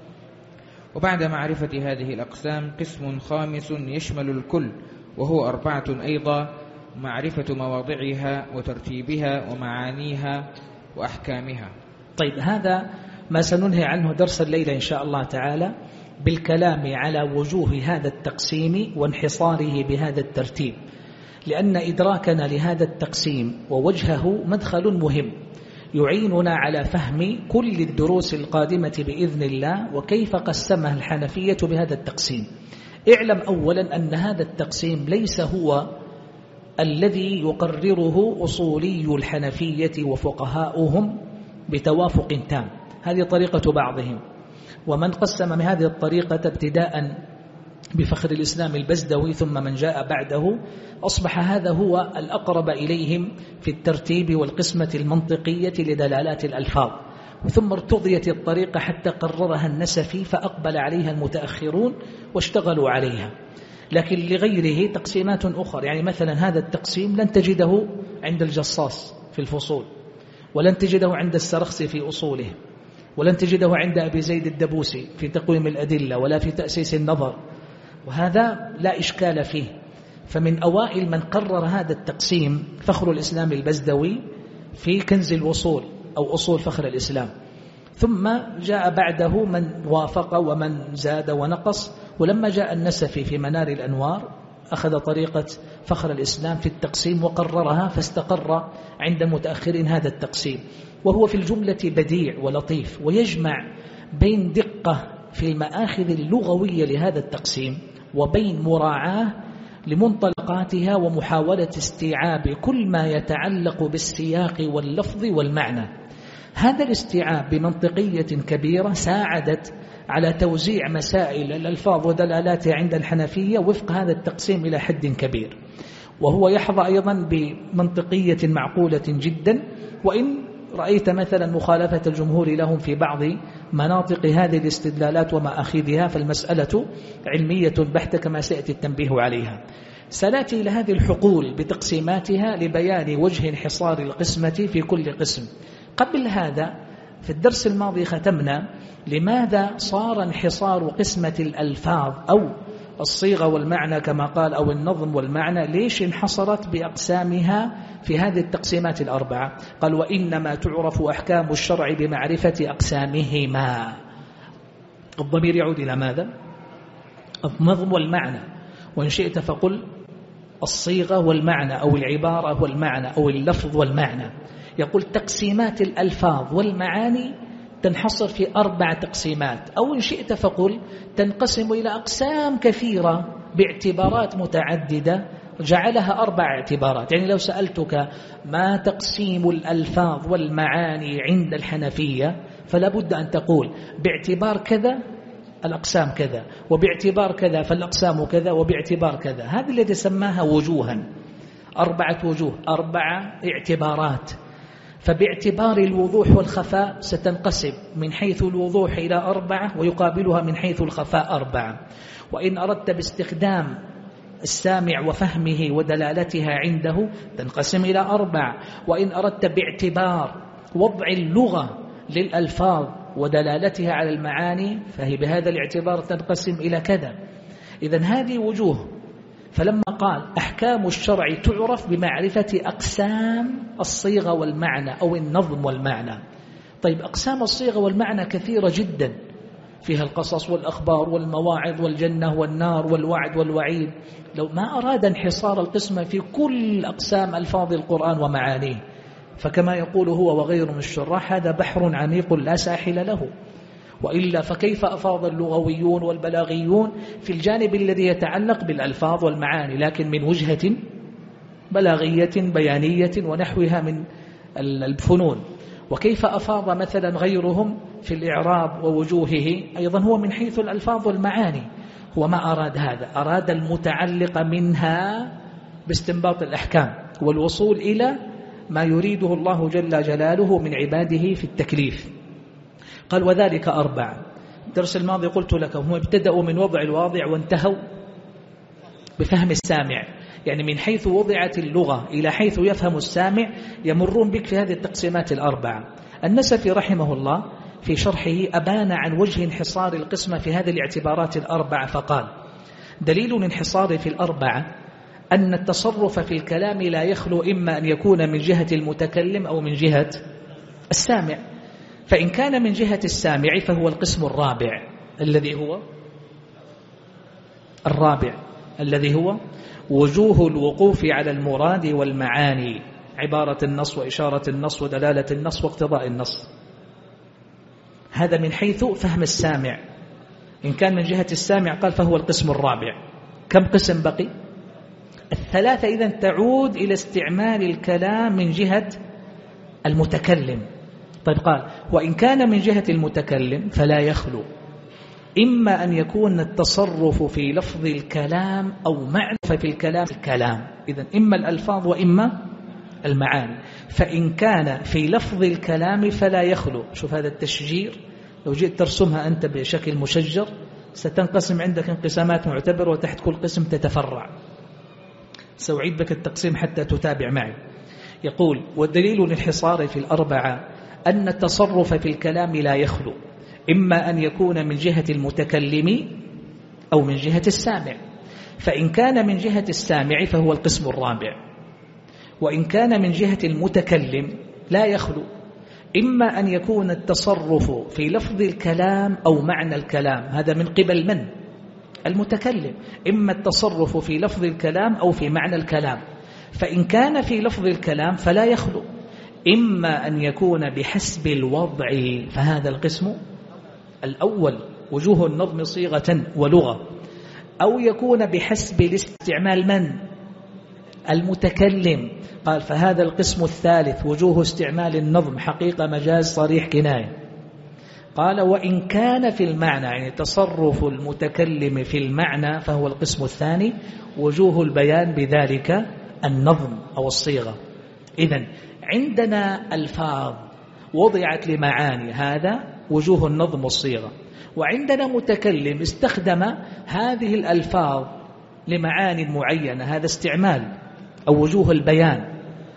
وبعد معرفة هذه الأقسام قسم خامس يشمل الكل، وهو 4 أيضا: معرفة مواضعها وترتيبها ومعانيها وأحكامها. طيب، هذا ما سننهي عنه درس الليلة إن شاء الله تعالى، بالكلام على وجوه هذا التقسيم وانحصاره بهذا الترتيب، لأن إدراكنا لهذا التقسيم ووجهه مدخل مهم يعيننا على فهم كل الدروس القادمة بإذن الله، وكيف قسمها الحنفية بهذا التقسيم. اعلم أولا أن هذا التقسيم ليس هو الذي يقرره أصولي الحنفية وفقهاؤهم بتوافق تام، هذه طريقة بعضهم. ومن قسم من هذه الطريقة ابتداء بفخر الإسلام البزدوي ثم من جاء بعده، أصبح هذا هو الأقرب إليهم في الترتيب والقسمة المنطقية لدلالات الألفاظ. ثم ارتضيت الطريقة حتى قررها النسفي، فأقبل عليها المتأخرون واشتغلوا عليها. لكن لغيره تقسيمات أخرى، يعني مثلا هذا التقسيم لن تجده عند الجصاص في الفصول، ولن تجده عند السرخسي في أصوله، ولن تجده عند أبي زيد الدبوسي في تقويم الأدلة، ولا في تأسيس النظر، وهذا لا إشكال فيه. فمن أوائل من قرر هذا التقسيم فخر الإسلام البزدوي في كنز الوصول أو أصول فخر الإسلام، ثم جاء بعده من وافق ومن زاد ونقص. ولما جاء النسفي في منار الأنوار أخذ طريقة فخر الإسلام في التقسيم وقررها، فاستقر عند المتأخرين هذا التقسيم، وهو في الجملة بديع ولطيف، ويجمع بين دقة في المآخذ اللغوية لهذا التقسيم وبين مراعاة لمنطلقاتها ومحاولة استيعاب كل ما يتعلق بالسياق واللفظ والمعنى. هذا الاستيعاب بمنطقية كبيرة ساعدت على توزيع مسائل الألفاظ ودلالاتها عند الحنفية وفق هذا التقسيم إلى حد كبير، وهو يحظى أيضا بمنطقية معقولة جدا، وإن رأيت مثلا مخالفة الجمهور لهم في بعض مناطق هذه الاستدلالات ومآخذها، فالمسألة علمية بحتة كما سيأتي التنبيه عليها. سنأتي إلى هذه الحقول بتقسيماتها لبيان وجه انحصار القسمة في كل قسم. قبل هذا في الدرس الماضي ختمنا لماذا صار انحصار قسمة الألفاظ أو الصيغة والمعنى كما قال أو النظم والمعنى، ليش انحصرت بأقسامها في هذه التقسيمات الأربعة؟ قال وإنما تعرف أحكام الشرع بمعرفة أقسامهما. الضمير يعود إلى ماذا؟ النظم والمعنى، وإن شئت فقل الصيغة والمعنى أو العبارة والمعنى أو اللفظ والمعنى. يقول تقسيمات الألفاظ والمعاني تنحصر في 4 تقسيمات، أو إن شئت فقل تنقسم إلى أقسام كثيرة باعتبارات متعددة جعلها 4 اعتبارات. يعني لو سألتك ما تقسيم الألفاظ والمعاني عند الحنفية فلا بد أن تقول باعتبار كذا الأقسام كذا، وباعتبار كذا فالأقسام كذا، وباعتبار كذا. هذه التي سماها وجوها، 4 وجوه، 4 اعتبارات. فباعتبار الوضوح والخفاء ستنقسم من حيث الوضوح إلى 4 ويقابلها من حيث الخفاء 4. وإن أردت باستخدام السامع وفهمه ودلالتها عنده تنقسم إلى 4. وإن أردت باعتبار وضع اللغة للألفاظ ودلالتها على المعاني فهي بهذا الاعتبار تنقسم إلى كذا. إذن هذه وجوه. فلما قال أحكام الشرع تعرف بمعرفة أقسام الصيغة والمعنى أو النظم والمعنى. طيب أقسام الصيغة والمعنى كثيرة جدا، فيها القصص والأخبار والمواعظ والجنة والنار والوعد والوعيد. لو ما أراد انحصار القسمة في كل أقسام ألفاظ القرآن ومعانيه، فكما يقول هو وغيره من الشراح هذا بحر عميق لا ساحل له. وإلا فكيف أفاض اللغويون والبلاغيون في الجانب الذي يتعلق بالألفاظ والمعاني، لكن من وجهة بلاغية بيانية ونحوها من الفنون. وكيف أفاض مثلا غيرهم في الإعراب ووجوهه أيضا هو من حيث الألفاظ والمعاني. هو ما أراد هذا، أراد المتعلق منها باستنباط الأحكام والوصول إلى ما يريده الله جل جلاله من عباده في التكليف. قال وذلك 4. الدرس الماضي قلت لك هم ابتدأوا من وضع الواضع وانتهوا بفهم السامع، يعني من حيث وضعت اللغة إلى حيث يفهم السامع يمرون بك في هذه التقسيمات 4. النسفي رحمه الله في شرحه أبان عن وجه انحصار القسمة في هذه الاعتبارات 4 فقال دليل الانحصار في 4 أن التصرف في الكلام لا يخلو إما أن يكون من جهة المتكلم أو من جهة السامع. فإن كان من جهة السامع فهو القسم الرابع الذي هو وجوه الوقوف على المراد والمعاني، عبارة النص وإشارة النص ودلالة النص واقتضاء النص. هذا من حيث فهم السامع. إن كان من جهة السامع قال فهو القسم الرابع. كم قسم بقي؟ 3. إذن تعود إلى استعمال الكلام من جهة المتكلم. طيب قال وإن كان من جهة المتكلم فلا يخلو إما أن يكون التصرف في لفظ الكلام أو معرفة في الكلام. إذن إما الألفاظ وإما المعاني. فإن كان في لفظ الكلام فلا يخلو. شوف هذا التشجير، لو جئت ترسمها أنت بشكل مشجر ستنقسم عندك انقسامات معتبرة وتحت كل قسم تتفرع. سأعيد بك التقسيم حتى تتابع معي. يقول والدليل الانحصار في 4 أن التصرف في الكلام لا يخلو إما أن يكون من جهة المتكلم أو من جهة السامع. فإن كان من جهة السامع فهو القسم الرابع. وإن كان من جهة المتكلم لا يخلو إما أن يكون التصرف في لفظ الكلام أو معنى الكلام. هذا من قبل من؟ المتكلم، إما التصرف في لفظ الكلام أو في معنى الكلام. فإن كان في لفظ الكلام فلا يخلو، إما أن يكون بحسب الوضع، فهذا القسم الأول وجوه النظم صيغة ولغة، أو يكون بحسب الاستعمال من المتكلم، قال فهذا القسم الثالث وجوه استعمال النظم حقيقة مجاز صريح كناية. قال وإن كان في المعنى، يعني تصرف المتكلم في المعنى، فهو القسم الثاني وجوه البيان بذلك النظم أو الصيغة. إذن عندنا ألفاظ وضعت لمعاني، هذا وجوه النظم والصيغة، وعندنا متكلم استخدم هذه الألفاظ لمعاني معينة، هذا استعمال أو وجوه البيان.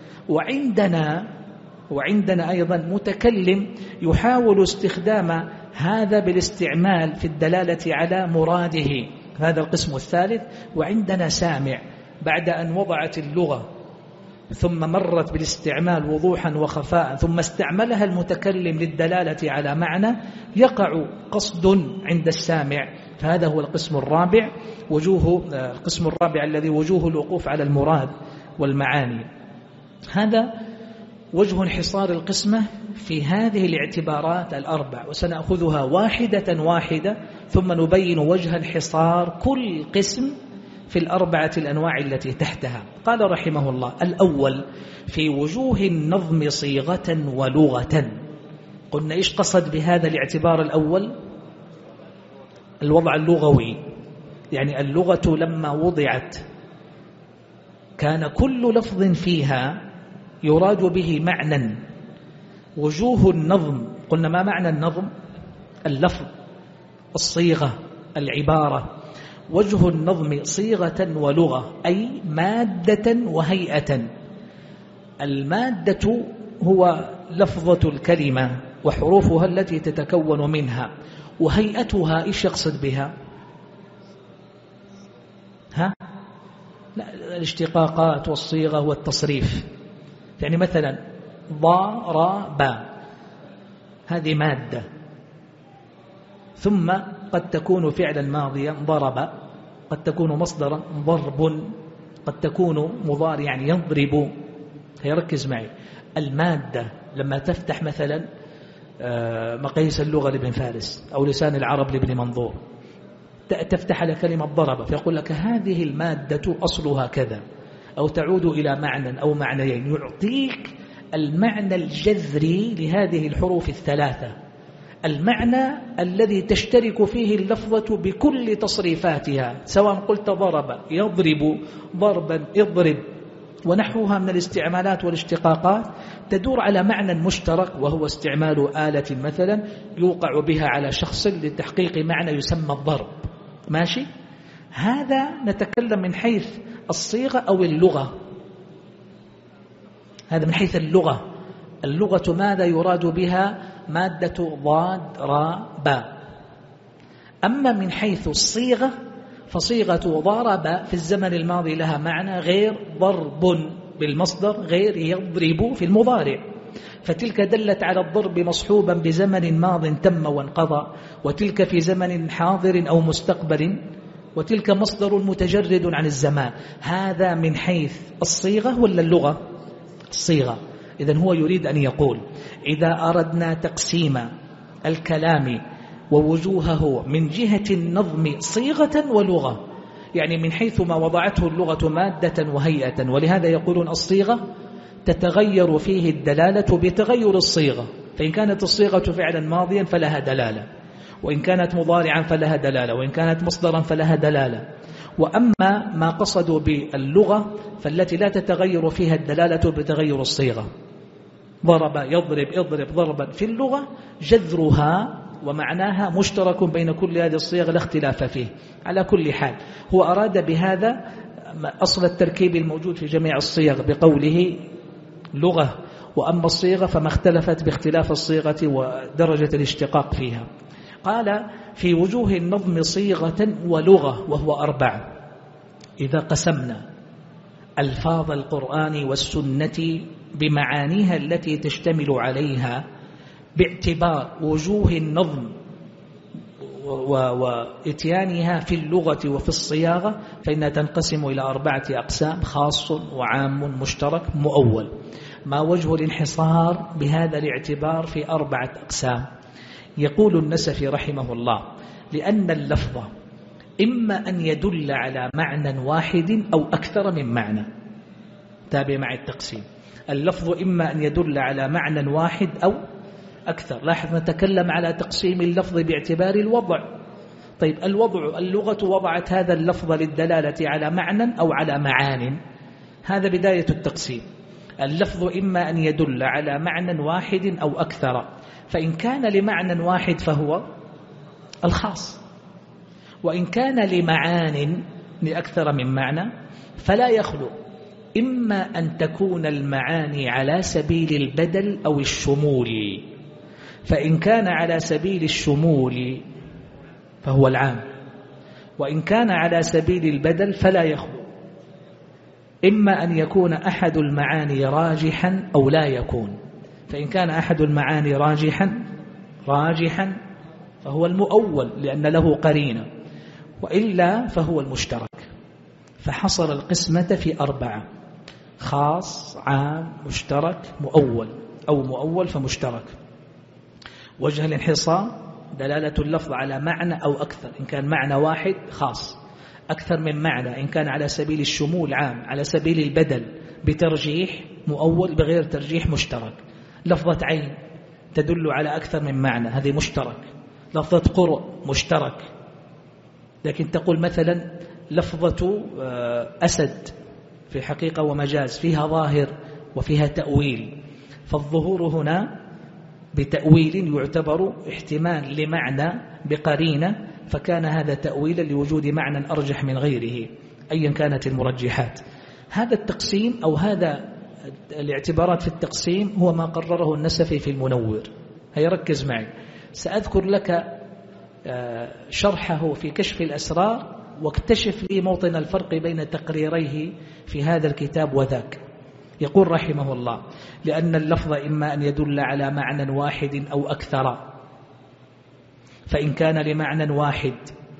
وعندنا أيضا متكلم يحاول استخدام هذا بالاستعمال في الدلالة على مراده، هذا القسم الثالث. وعندنا سامع بعد أن وضعت اللغة ثم مرت بالاستعمال وضوحا وخفاء ثم استعملها المتكلم للدلالة على معنى، يقع قصد عند السامع، فهذا هو القسم الرابع، القسم الرابع الذي وجوه الوقوف على المراد والمعاني. هذا وجه انحصار القسمة في هذه الاعتبارات الأربع، وسنأخذها واحدة واحدة ثم نبين وجه انحصار كل قسم في الأربعة الأنواع التي تحتها. قال رحمه الله: الأول في وجوه النظم صيغة ولغة. قلنا إيش قصد بهذا الاعتبار الأول؟ الوضع اللغوي، يعني اللغة لما وضعت كان كل لفظ فيها يراد به معنى. وجوه النظم، قلنا ما معنى النظم؟ اللفظ، الصيغة، العبارة. وجه النظم صيغة ولغة، أي مادة وهيئة. المادة هو لفظة الكلمة وحروفها التي تتكون منها، وهيئتها إيش يقصد بها؟ لا، الاشتقاقات والصيغة والتصريف. يعني مثلا ضرب، هذه مادة، ثم قد تكون فعلا ماضيا ضرب، قد تكون مصدرا ضرب، قد تكون مضارعا يضرب. يركز معي، المادة لما تفتح مثلا مقاييس اللغة لابن فارس أو لسان العرب لابن منظور، تفتح على كلمة ضرب فيقول لك هذه المادة أصلها كذا، أو تعود إلى معنى أو معنيين، يعطيك المعنى الجذري لهذه الحروف الثلاثة، المعنى الذي تشترك فيه اللفظة بكل تصريفاتها، سواء قلت ضرب يضرب، ضربا اضرب، ونحوها من الاستعمالات والاشتقاقات تدور على معنى مشترك، وهو استعمال آلة مثلا يوقع بها على شخص لتحقيق معنى يسمى الضرب. ماشي؟ هذا نتكلم من حيث الصيغة أو اللغة، هذا من حيث اللغة. اللغة ماذا يراد بها؟ مادة ضاد را باء. أما من حيث الصيغة فصيغة ضرب في الزمن الماضي لها معنى غير ضرب بالمصدر، غير يضرب في المضارع، فتلك دلت على الضرب مصحوبا بزمن ماض تم وانقضى، وتلك في زمن حاضر أو مستقبل، وتلك مصدر متجرد عن الزمان. هذا من حيث الصيغة ولا اللغة؟ الصيغة. إذن هو يريد أن يقول إذا أردنا تقسيم الكلام ووجوهه من جهة النظم صيغة ولغة، يعني من حيث ما وضعته اللغة مادة وهيئة، ولهذا يقولون الصيغة تتغير فيه الدلالة بتغير الصيغة، فإن كانت الصيغة فعلا ماضيا فلها دلالة، وإن كانت مضارعا فلها دلالة، وإن كانت مصدرا فلها دلالة. وأما ما قصدوا باللغة فالتي لا تتغير فيها الدلالة بتغير الصيغة، ضرب يضرب اضرب ضربا، في اللغة جذرها ومعناها مشترك بين كل هذه الصيغ لا اختلاف فيه. على كل حال هو أراد بهذا أصل التركيب الموجود في جميع الصيغ بقوله لغة، وأما الصيغة فما اختلفت باختلاف الصيغة ودرجة الاشتقاق فيها. قال في وجوه النظم صيغة ولغة، وهو 4. إذا قسمنا ألفاظ القرآن والسنة بمعانيها التي تشتمل عليها باعتبار وجوه النظم وإتيانها في اللغة وفي الصياغة فإنها تنقسم إلى 4 أقسام: خاص وعام مشترك مؤول. ما وجه الانحصار بهذا الاعتبار في 4 أقسام؟ يقول النسفي رحمه الله: لأن اللفظ إما أن يدل على معنى واحد أو أكثر من معنى. تابع مع التقسيم. اللفظ إما أن يدل على معنى واحد أو أكثر. لاحظ نتكلم على تقسيم اللفظ باعتبار الوضع. طيب الوضع، اللغة وضعت هذا اللفظ للدلالة على معنى أو على معان. هذا بداية التقسيم. اللفظ إما أن يدل على معنى واحد أو أكثر، فإن كان لمعنى واحد فهو الخاص، وإن كان لمعان لأكثر من معنى فلا يخلو إما أن تكون المعاني على سبيل البدل أو الشمول. فإن كان على سبيل الشمول فهو العام، وإن كان على سبيل البدل فلا يخلو إما أن يكون أحد المعاني راجحا أو لا يكون. فإن كان أحد المعاني راجحا فهو المؤول لأن له قرينة، وإلا فهو المشترك. فحصر القسمة في 4: خاص، عام، مشترك، مؤول، أو مؤول فمشترك. وجه الانحصار دلالة اللفظ على معنى أو أكثر، إن كان معنى واحد خاص، أكثر من معنى إن كان على سبيل الشمول عام، على سبيل البدل بترجيح مؤول، بغير ترجيح مشترك. لفظة عين تدل على أكثر من معنى، هذه مشترك. لفظة قرء مشترك. لكن تقول مثلا لفظة أسد في حقيقة ومجاز فيها ظاهر وفيها تأويل، فالظهور هنا بتأويل يعتبر احتمال لمعنى بقرينة، فكان هذا تأويلا لوجود معنى أرجح من غيره أيا كانت المرجحات. هذا التقسيم أو هذا الاعتبارات في التقسيم هو ما قرره النسفي في المنور. هيركز معي، سأذكر لك شرحه في كشف الأسرار، واكتشف لي موطن الفرق بين تقريريه في هذا الكتاب وذاك. يقول رحمه الله: لأن اللفظ إما أن يدل على معنى واحد أو أكثر، فإن كان لمعنى واحد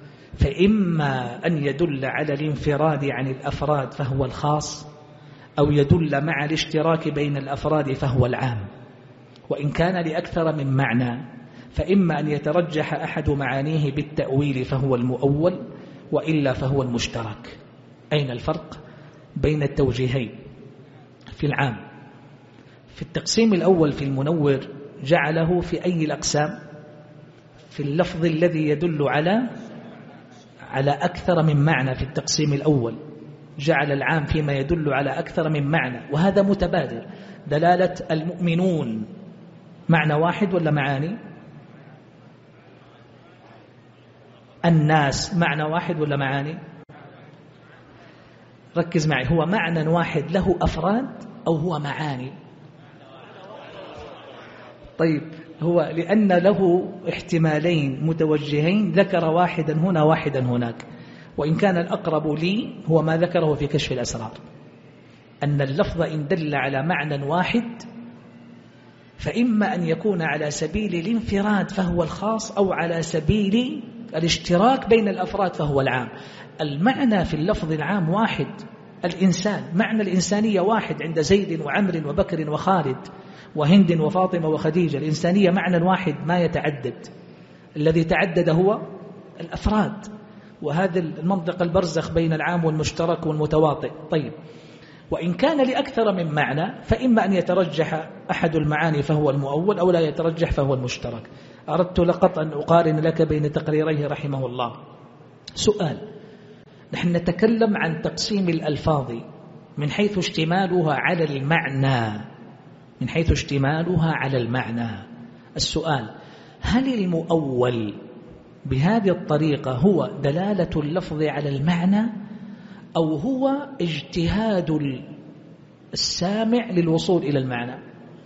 فإما أن يدل على الانفراد عن الأفراد فهو الخاص، أو يدل مع الاشتراك بين الأفراد فهو العام. وإن كان لأكثر من معنى فإما أن يترجح أحد معانيه بالتأويل فهو المؤول، وإلا فهو المشترك. أين الفرق بين التوجيهين في العام؟ في التقسيم الأول في المنور جعله في أي الأقسام؟ في اللفظ الذي يدل على أكثر من معنى. في التقسيم الأول جعل العام فيما يدل على أكثر من معنى، وهذا متبادر. دلالة المؤمنون معنى واحد ولا معاني؟ الناس معنى واحد ولا معاني؟ ركز معي، هو معنى واحد له أفراد أو هو معاني؟ طيب، هو لأن له احتمالين متوجهين ذكر واحدا هنا واحدا هناك، وإن كان الأقرب لي هو ما ذكره في كشف الأسرار، أن اللفظ إن دل على معنى واحد فإما أن يكون على سبيل الانفراد فهو الخاص، أو على سبيل الاشتراك بين الأفراد فهو العام. المعنى في اللفظ العام واحد، الإنسان معنى الإنسانية واحد عند زيد وعمر وبكر وخالد وهند وفاطمة وخديجة. الإنسانية معنى واحد ما يتعدد، الذي تعدد هو الأفراد، وهذا المنطق البرزخ بين العام والمشترك والمتواطئ. طيب، وإن كان لأكثر من معنى فإما أن يترجح أحد المعاني فهو المؤول، أو لا يترجح فهو المشترك. أردت لقط أن أقارن لك بين تقريريه رحمه الله. سؤال: نحن نتكلم عن تقسيم الألفاظ من حيث اشتمالها على المعنى، من حيث اشتمالها على المعنى. السؤال: هل المؤول بهذه الطريقة هو دلالة اللفظ على المعنى، أو هو اجتهاد السامع للوصول إلى المعنى؟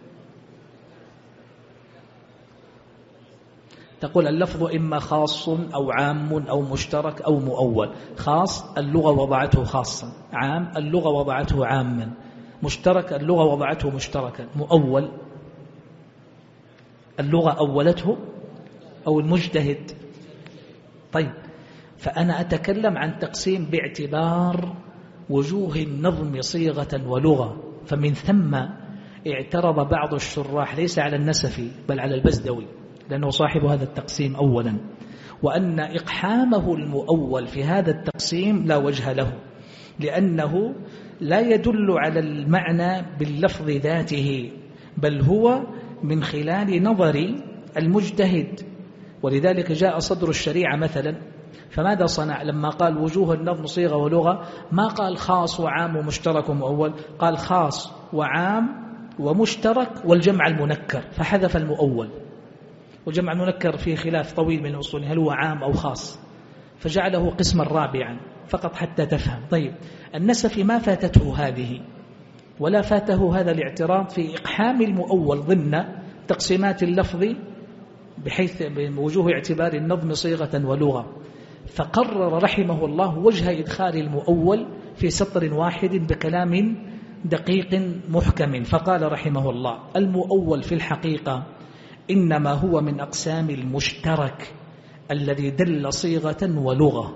تقول اللفظ إما خاص أو عام أو مشترك أو مؤول. خاص اللغة وضعته خاصا، عام اللغة وضعته عاما، مشترك اللغة وضعته مشتركا. مؤول اللغة أولته أو المجتهد؟ طيب، فأنا أتكلم عن تقسيم باعتبار وجوه النظم صيغة ولغة. فمن ثم اعترض بعض الشراح ليس على النسفي بل على البزدوي، لأنه صاحب هذا التقسيم أولا، وأن إقحامه المؤول في هذا التقسيم لا وجه له، لأنه لا يدل على المعنى باللفظ ذاته، بل هو من خلال نظر المجتهد. ولذلك جاء صدر الشريعة مثلا، فماذا صنع لما قال وجوه النظم صيغة ولغة؟ ما قال خاص وعام ومشترك ومؤول، قال خاص وعام ومشترك والجمع المنكر، فحذف المؤول. وجمع المنكر فيه خلاف طويل من الأصول، هل هو عام أو خاص، فجعله قسما رابعا فقط حتى تفهم. طيب، النسفي ما فاتته هذه ولا فاته هذا الاعتراض في إقحام المؤول ضمن تقسيمات اللفظ بحيث بوجوه اعتبار النظم صيغة ولغة، فقرر رحمه الله وجه إدخال المؤول في سطر واحد بكلام دقيق محكم. فقال رحمه الله: المؤول في الحقيقة إنما هو من أقسام المشترك الذي دل صيغة ولغة.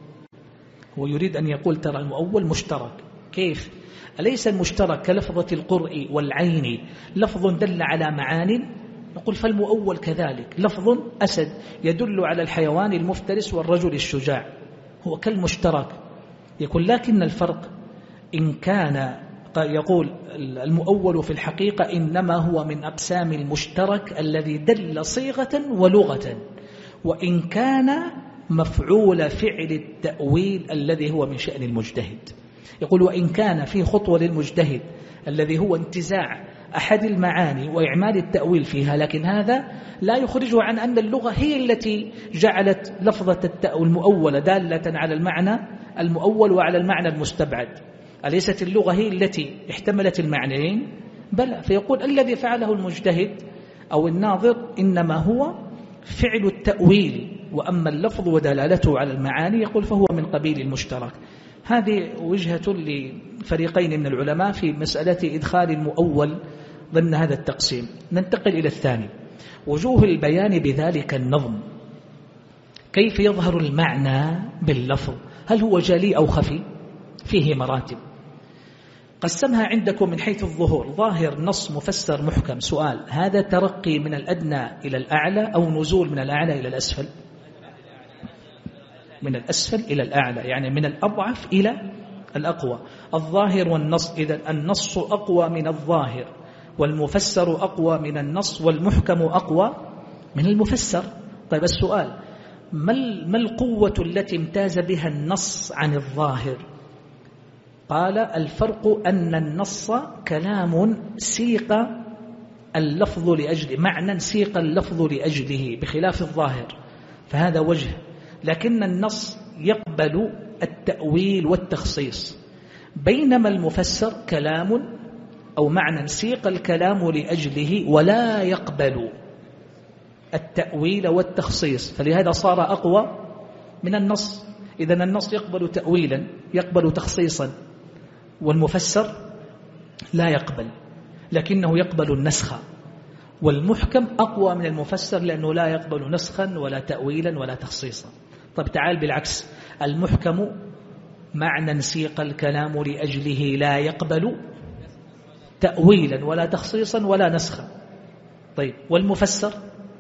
هو يريد أن يقول ترى المؤول مشترك. كيف؟ أليس المشترك كلفظة القرء والعين لفظ دل على معان؟ نقول فالمؤول كذلك، لفظ أسد يدل على الحيوان المفترس والرجل الشجاع، هو كالمشترك. يقول لكن الفرق إن كان يقول المؤول في الحقيقة إنما هو من أقسام المشترك الذي دل صيغة ولغة، وإن كان مفعول فعل التأويل الذي هو من شأن المجتهد. يقول وإن كان في خطوة للمجتهد الذي هو انتزاع أحد المعاني وإعمال التأويل فيها، لكن هذا لا يخرجه عن أن اللغة هي التي جعلت لفظة التأويل المؤولة دالة على المعنى المؤول وعلى المعنى المستبعد. أليست اللغة هي التي احتملت المعنيين؟ بلى. فيقول الذي فعله المجتهد أو الناظر إنما هو فعل التأويل، وأما اللفظ ودلالته على المعاني يقول فهو من قبيل المشترك. هذه وجهة لفريقين من العلماء في مسألة إدخال المؤول ضمن هذا التقسيم. ننتقل إلى الثاني، وجوه البيان بذلك النظم. كيف يظهر المعنى باللفظ؟ هل هو جلي أو خفي؟ فيه مراتب قسمها عندكم من حيث الظهور: ظاهر، نص، مفسر، محكم. سؤال: هذا ترقي من الأدنى إلى الأعلى أو نزول من الأعلى إلى الأسفل؟ من الأسفل إلى الأعلى، يعني من الأضعف إلى الأقوى. الظاهر والنص، إذا النص أقوى من الظاهر، والمفسر أقوى من النص، والمحكم أقوى من المفسر. طيب السؤال: ما القوة التي امتاز بها النص عن الظاهر؟ قال: الفرق أن النص كلام سيق اللفظ لأجله، معنى سيق اللفظ لأجله، بخلاف الظاهر، فهذا وجه. لكن النص يقبل التأويل والتخصيص، بينما المفسر كلام أو معنى سيق الكلام لأجله ولا يقبل التأويل والتخصيص، فلهذا صار أقوى من النص. إذن النص يقبل تأويلا، يقبل تخصيصا، والمفسر لا يقبل، لكنه يقبل النسخ. والمحكم أقوى من المفسر لأنه لا يقبل نسخا ولا تأويلا ولا تخصيصا. طب تعال بالعكس، المحكم معنى سيق الكلام لأجله لا يقبل تأويلا ولا تخصيصا ولا نسخا. طيب والمفسر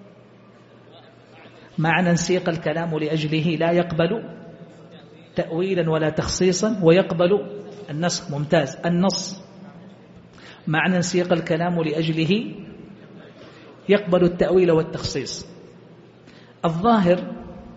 معنى سيق الكلام لأجله لا يقبل تأويلا ولا تخصيصا ويقبل النسخ. ممتاز. النص معنى سيق الكلام لأجله يقبل التأويل والتخصيص. الظاهر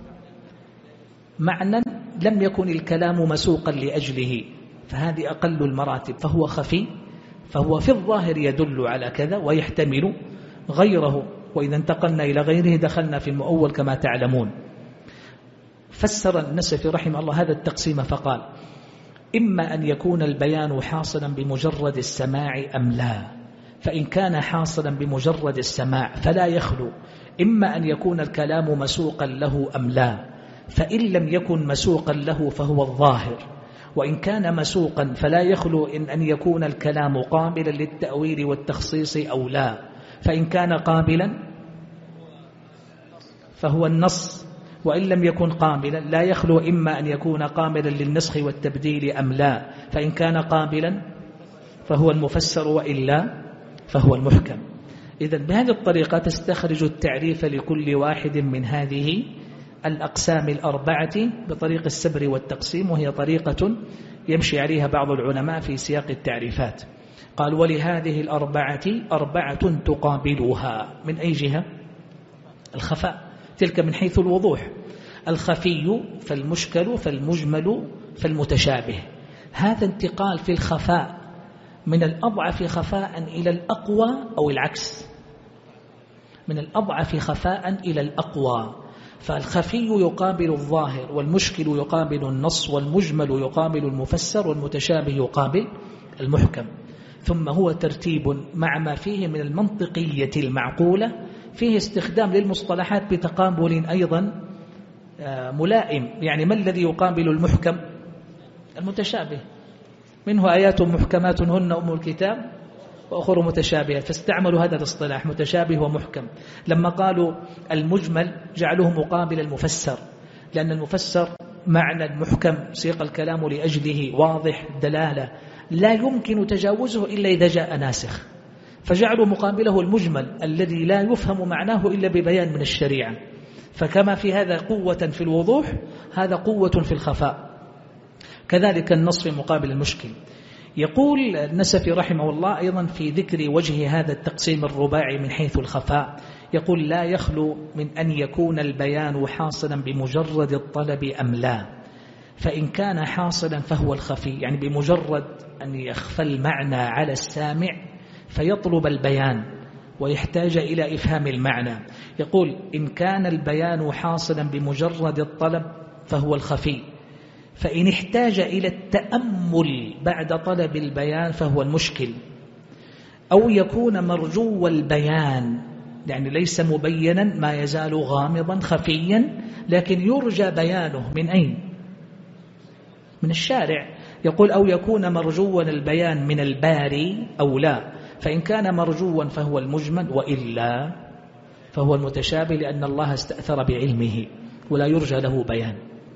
معنى لم يكن الكلام مسوقا لأجله، فهذه أقل المراتب، فهو خفي، فهو في الظاهر يدل على كذا ويحتمل غيره، وإذا انتقلنا إلى غيره دخلنا في المؤول كما تعلمون. فسر النسفي رحمه الله هذا التقسيم فقال: إما أن يكون البيان حاصلا بمجرد السماع أم لا، فإن كان حاصلا بمجرد السماع فلا يخلو إما أن يكون الكلام مسوقا له أم لا، فإن لم يكن مسوقا له فهو الظاهر، وإن كان مسوقا فلا يخلو أن يكون الكلام قابلا للتأويل والتخصيص أو لا، فإن كان قابلا فهو النص، وإن لم يكن قابلا لا يخلو إما أن يكون قابلا للنسخ والتبديل أم لا، فإن كان قابلا فهو المفسر وإلا فهو المحكم. إذن بهذه الطريقة تستخرج التعريف لكل واحد من هذه الأقسام الأربعة بطريق السبر والتقسيم، وهي طريقة يمشي عليها بعض العلماء في سياق التعريفات. قال ولهذه الأربعة أربعة تقابلها. من أي جهة؟ الخفاء، تلك من حيث الوضوح، الخفي فالمشكل فالمجمل فالمتشابه. هذا انتقال في الخفاء من الأضعف خفاء إلى الأقوى أو العكس، من الأضعف خفاء إلى الأقوى. فالخفي يقابل الظاهر، والمشكل يقابل النص، والمجمل يقابل المفسر، والمتشابه يقابل المحكم. ثم هو ترتيب مع ما فيه من المنطقية المعقولة، فيه استخدام للمصطلحات بتقابل أيضا ملائم. يعني ما الذي يقابل المحكم؟ المتشابه، منه آيات محكمات هن أم الكتاب وأخر متشابهات، فاستعملوا هذا الاصطلاح متشابه ومحكم. لما قالوا المجمل جعلوه مقابل المفسر، لأن المفسر معنى المحكم سيق الكلام لأجله واضح دلالة لا يمكن تجاوزه إلا إذا جاء ناسخ، فجعلوا مقابله المجمل الذي لا يفهم معناه إلا ببيان من الشريعة. فكما في هذا قوة في الوضوح، هذا قوة في الخفاء. كذلك النص في مقابل المشكل. يقول النسفي رحمه الله أيضا في ذكر وجه هذا التقسيم الرباعي من حيث الخفاء، يقول لا يخلو من أن يكون البيان حاصلا بمجرد الطلب أم لا. فإن كان حاصلا فهو الخفي، يعني بمجرد أن يخفى المعنى على السامع فيطلب البيان ويحتاج إلى إفهام المعنى. يقول إن كان البيان حاصلا بمجرد الطلب فهو الخفي، فإن احتاج إلى التأمل بعد طلب البيان فهو المشكل، أو يكون مرجو البيان، يعني ليس مبينا ما يزال غامضا خفيا لكن يرجى بيانه. من أين؟ من الشارع. يقول أو يكون مرجوا البيان من الباري أو لا. فإن كان مرجوا فهو المجمل، وإلا فهو المتشابه، لأن الله استأثر بعلمه ولا يرجى له بيان.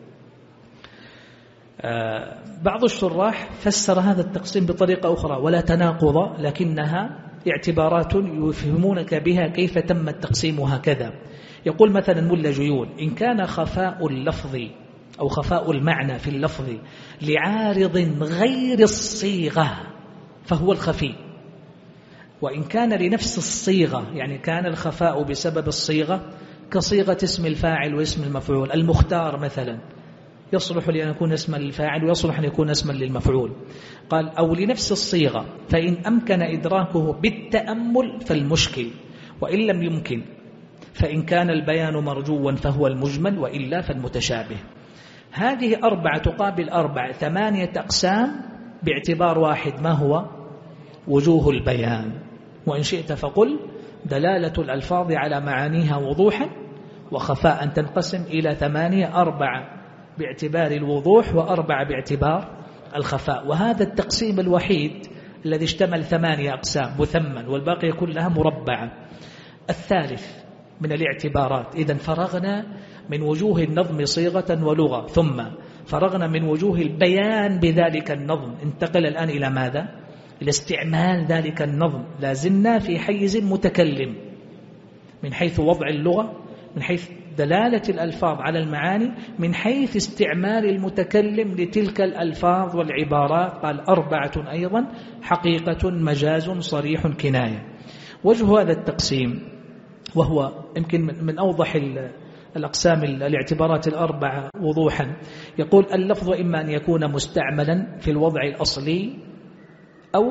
بعض الشراح فسر هذا التقسيم بطريقة أخرى ولا تناقض، لكنها اعتبارات يفهمونك بها كيف تم التقسيم هكذا. يقول مثلا ملا جيون إن كان خفاء اللفظ أو خفاء المعنى في اللفظ لعارض غير الصيغة فهو الخفي، وإن كان لنفس الصيغة، يعني كان الخفاء بسبب الصيغة كصيغة اسم الفاعل واسم المفعول. المختار مثلا يصلح لأن يكون اسما للفاعل ويصلح أن يكون اسما للمفعول. قال أو لنفس الصيغة، فإن أمكن إدراكه بالتأمل فالمشكل، وإن لم يمكن فإن كان البيان مرجوا فهو المجمل، وإلا فالمتشابه. هذه أربعة تقابل أربعة، 8 أقسام باعتبار واحد، ما هو؟ وجوه البيان. وإن شئت فقل دلالة الألفاظ على معانيها وضوحا وخفاء تنقسم إلى 8، 4 باعتبار الوضوح و4 باعتبار الخفاء. وهذا التقسيم الوحيد الذي اشتمل 8 أقسام مثمن، والباقي كلها مربعة. الثالث من الاعتبارات. إذن فرغنا من وجوه النظم صيغة ولغة، ثم فرغنا من وجوه البيان بذلك النظم. انتقل الآن إلى ماذا؟ إلى استعمال ذلك النظم. لازلنا في حيز متكلم من حيث وضع اللغة، من حيث دلالة الألفاظ على المعاني، من حيث استعمال المتكلم لتلك الألفاظ والعبارات. قال 4 أيضا حقيقة مجاز صريح كناية. وجه هذا التقسيم وهو يمكن من أوضح الأقسام الاعتبارات 4 وضوحا. يقول اللفظ إما أن يكون مستعملا في الوضع الأصلي أو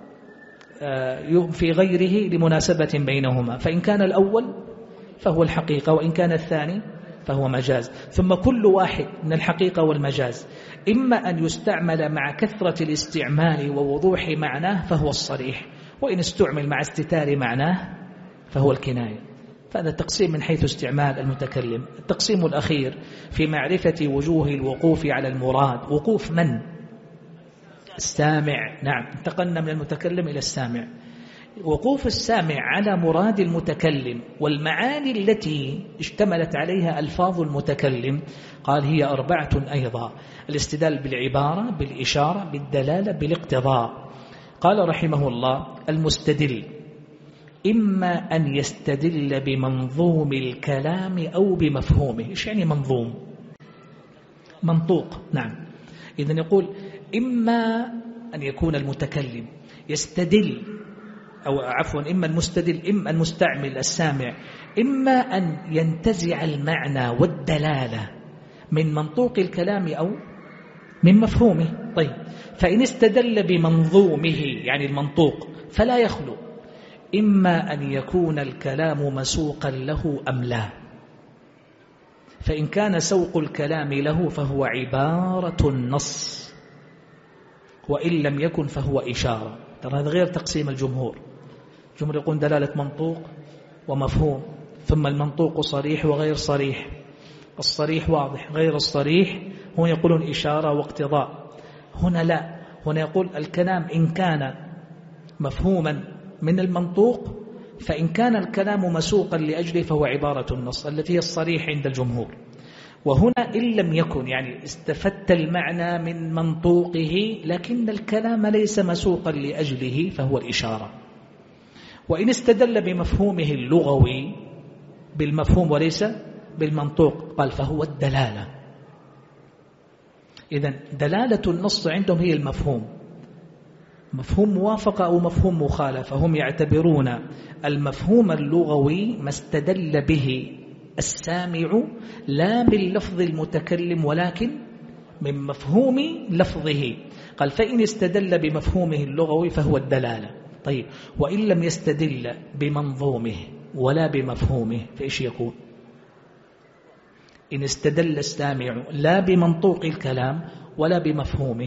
في غيره لمناسبة بينهما، فإن كان الأول فهو الحقيقة، وإن كان الثاني فهو مجاز. ثم كل واحد من الحقيقة والمجاز إما أن يستعمل مع كثرة الاستعمال ووضوح معناه فهو الصريح، وإن استعمل مع استتار معناه فهو الكناية. فهذا التقسيم من حيث استعمال المتكلم. التقسيم الأخير في معرفة وجوه الوقوف على المراد. وقوف من؟ السامع. نعم، انتقلنا من المتكلم إلى السامع. وقوف السامع على مراد المتكلم والمعاني التي اشتملت عليها ألفاظ المتكلم، قال هي 4 أيضا: الاستدلال بالعبارة، بالإشارة، بالدلالة، بالاقتضاء. قال رحمه الله: المستدل إما أن يستدل بمنظوم الكلام أو بمفهومه. إيش يعني منظوم؟ منطوق. نعم. إذن يقول إما أن يكون المتكلم يستدل، أو عفوا إما المستدل، إما المستعمل السامع، إما أن ينتزع المعنى والدلالة من منطوق الكلام أو من مفهومه. طيب، فإن استدل بمنظومه يعني المنطوق فلا يخلو إما أن يكون الكلام مسوقا له أم لا. فإن كان سوق الكلام له فهو عبارة النص، وإن لم يكن فهو إشارة. ترى هذا غير تقسيم الجمهور. الجمهور يقول دلالة منطوق ومفهوم، ثم المنطوق صريح وغير صريح، الصريح واضح، غير الصريح هم يقولون إشارة واقتضاء. هنا لا، هنا يقول الكلام إن كان مفهوما من المنطوق، فإن كان الكلام مسوقا لأجله فهو عبارة النص التي هي الصريح عند الجمهور. وهنا إن لم يكن، يعني استفدت المعنى من منطوقه لكن الكلام ليس مسوقا لأجله فهو الإشارة. وإن استدل بمفهومه اللغوي بالمفهوم وليس بالمنطوق قال فهو الدلالة. إذن دلالة النص عندهم هي المفهوم، مفهوم موافقة أو مفهوم مخالفة. هم يعتبرون المفهوم اللغوي ما استدل به السامع لا من لفظ المتكلم ولكن من مفهوم لفظه. قال فإن استدل بمفهومه اللغوي فهو الدلالة. طيب، وإن لم يستدل بمنظومه ولا بمفهومه فإيش يكون؟ إن استدل السامع لا بمنطوق الكلام ولا بمفهومه.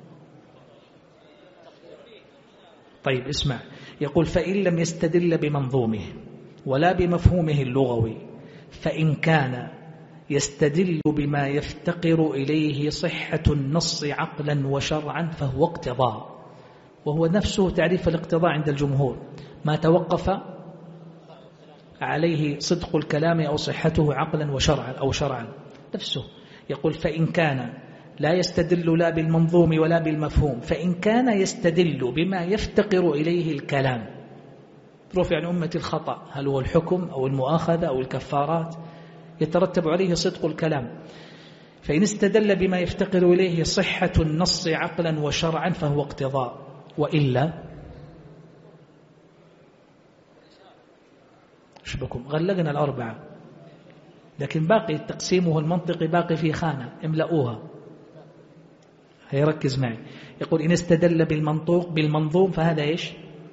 طيب اسمع، يقول فإن لم يستدل بمنظومه ولا بمفهومه اللغوي، فإن كان يستدل بما يفتقر إليه صحة النص عقلا وشرعا فهو اقتضاء. وهو نفسه تعريف الاقتضاء عند الجمهور: ما توقف عليه صدق الكلام أو صحته عقلا وشرعا أو شرعا نفسه. يقول فإن كان لا يستدل لا بالمنظوم ولا بالمفهوم، فإن كان يستدل بما يفتقر إليه الكلام، رفع عن أمة الخطأ، هل هو الحكم أو المؤاخذة أو الكفارات، يترتب عليه صدق الكلام. فإن استدل بما يفتقر إليه صحة النص عقلا وشرعا فهو اقتضاء، وإلا شبكم غلقنا الأربعة، لكن باقي تقسيمه المنطقي باقي في خانة املأوها. هيركز معي. يقول إن استدل بالمنطوق بالمنظوم فهذا إيش؟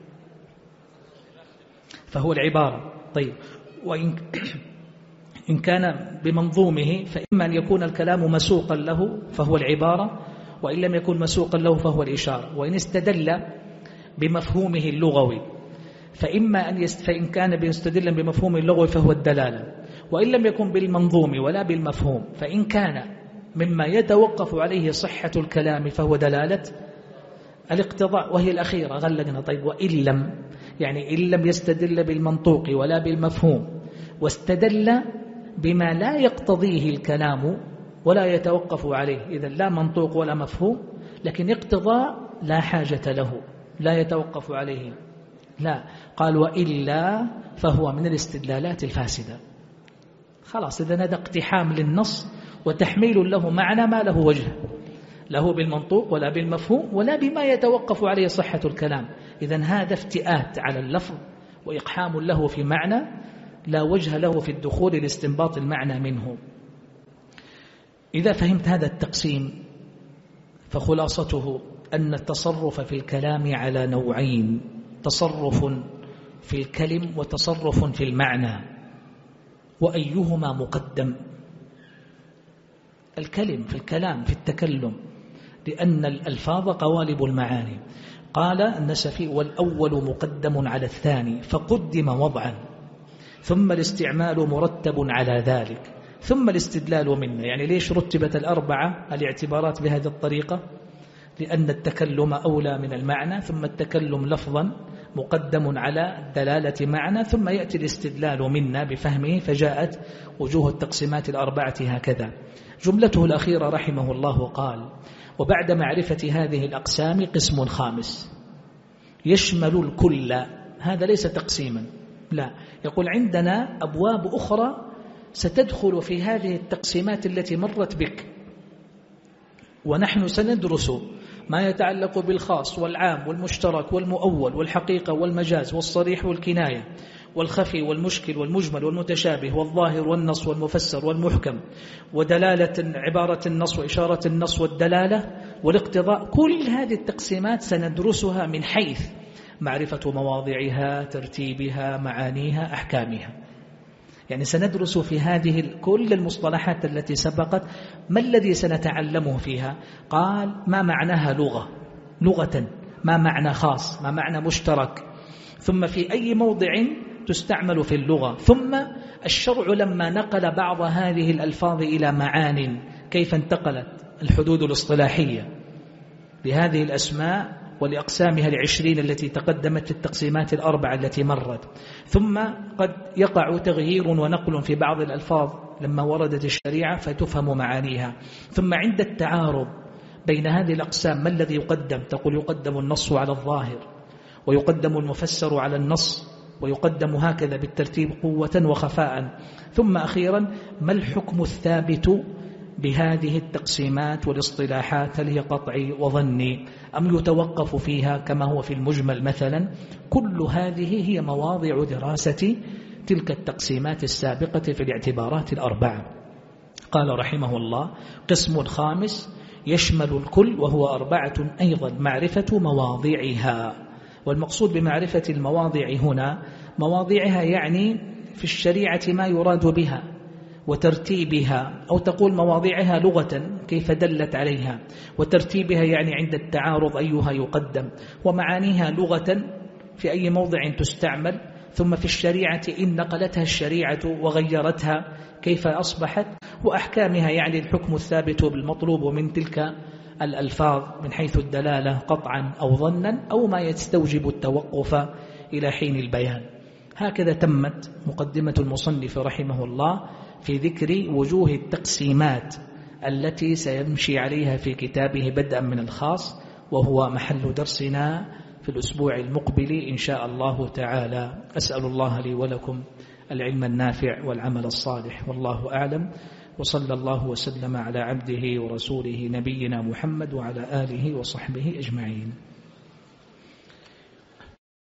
فهو العبارة. طيب، إن كان بمنظومه فإما أن يكون الكلام مسوقا له فهو العبارة، وإن لم يكن مسوقا له فهو الإشارة. وإن استدل بمفهومه اللغوي فإن كان بيستدل بمفهوم اللغوي فهو الدلالة، وإن لم يكن بالمنظوم ولا بالمفهوم، فإن كان مما يتوقف عليه صحة الكلام فهو دلالة الاقتضاء وهي الأخيرة غلقنا. طيب، وإن لم، يعني إن لم يستدل بالمنطوق ولا بالمفهوم واستدل بما لا يقتضيه الكلام ولا يتوقف عليه، إذا لا منطوق ولا مفهوم، لكن اقتضاء لا حاجة له لا يتوقف عليه، لا. قال وإلا فهو من الاستدلالات الفاسدة. خلاص، إذا هذا اقتحام للنص وتحميل له معنى ما له وجه، له بالمنطوق ولا بالمفهوم ولا بما يتوقف عليه صحة الكلام. إذن هذا افتئات على اللفظ وإقحام له في معنى لا وجه له في الدخول لاستنباط المعنى منه. إذا فهمت هذا التقسيم فخلاصته أن التصرف في الكلام على نوعين: تصرف في الكلم وتصرف في المعنى. وأيهما مقدم؟ الكلم في الكلام في التكلم، لأن الألفاظ قوالب المعاني. قال النسفي: والأول مقدم على الثاني فقدم وضعا، ثم الاستعمال مرتب على ذلك، ثم الاستدلال منه. يعني ليش رتبت الأربعة الاعتبارات بهذه الطريقة؟ لأن التكلم أولى من المعنى، ثم التكلم لفظا مقدم على الدلالة معنا، ثم يأتي الاستدلال منا بفهمه، فجاءت وجوه التقسيمات الأربعة هكذا. جملته الأخيرة رحمه الله قال: وبعد معرفة هذه الأقسام قسم خامس يشمل الكل. هذا ليس تقسيما، لا، يقول عندنا أبواب أخرى ستدخل في هذه التقسيمات التي مرت بك، ونحن سندرس ما يتعلق بالخاص والعام والمشترك والمؤول والحقيقة والمجاز والصريح والكناية والخفي والمشكل والمجمل والمتشابه والظاهر والنص والمفسر والمحكم ودلالة عبارة النص وإشارة النص والدلالة والاقتضاء. كل هذه التقسيمات سندرسها من حيث معرفة مواضعها، ترتيبها، معانيها، أحكامها. يعني سندرس في هذه كل المصطلحات التي سبقت. ما الذي سنتعلمه فيها؟ قال: ما معناها لغة، ما معنى خاص، ما معنى مشترك، ثم في أي موضع تستعمل في اللغة، ثم الشرع لما نقل بعض هذه الألفاظ إلى معان كيف انتقلت الحدود الاصطلاحية لهذه الأسماء ولأقسامها 20 التي تقدمت في التقسيمات الأربعة التي مرت. ثم قد يقع تغيير ونقل في بعض الألفاظ لما وردت الشريعة فتفهم معانيها. ثم عند التعارض بين هذه الأقسام ما الذي يقدم؟ تقول يقدم النص على الظاهر، ويقدم المفسر على النص، ويقدم هكذا بالترتيب قوة وخفاء. ثم أخيرا ما الحكم الثابت بهذه التقسيمات والاصطلاحات؟ هل هي قطعي وظني أم يتوقف فيها كما هو في المجمل مثلا؟ كل هذه هي مواضع دراسة تلك التقسيمات السابقة في الاعتبارات الأربعة. قال رحمه الله: قسم خامس يشمل الكل، وهو 4 أيضا: معرفة مواضعها. والمقصود بمعرفة المواضع هنا مواضعها يعني في الشريعة ما يراد بها وترتيبها، أو تقول مواضعها لغة كيف دلت عليها، وترتيبها يعني عند التعارض أيها يقدم، ومعانيها لغة في أي موضع تستعمل، ثم في الشريعة إن نقلتها الشريعة وغيرتها كيف أصبحت، وأحكامها يعني الحكم الثابت بالمطلوب من تلك الألفاظ من حيث الدلالة قطعا أو ظنا أو ما يستوجب التوقف إلى حين البيان. هكذا تمت مقدمة المصنف رحمه الله في ذكر وجوه التقسيمات التي سيمشي عليها في كتابه بدءا من الخاص، وهو محل درسنا في الأسبوع المقبل إن شاء الله تعالى. أسأل الله لي ولكم العلم النافع والعمل الصالح، والله أعلم، وصلى الله وسلم على عبده ورسوله نبينا محمد وعلى آله وصحبه أجمعين.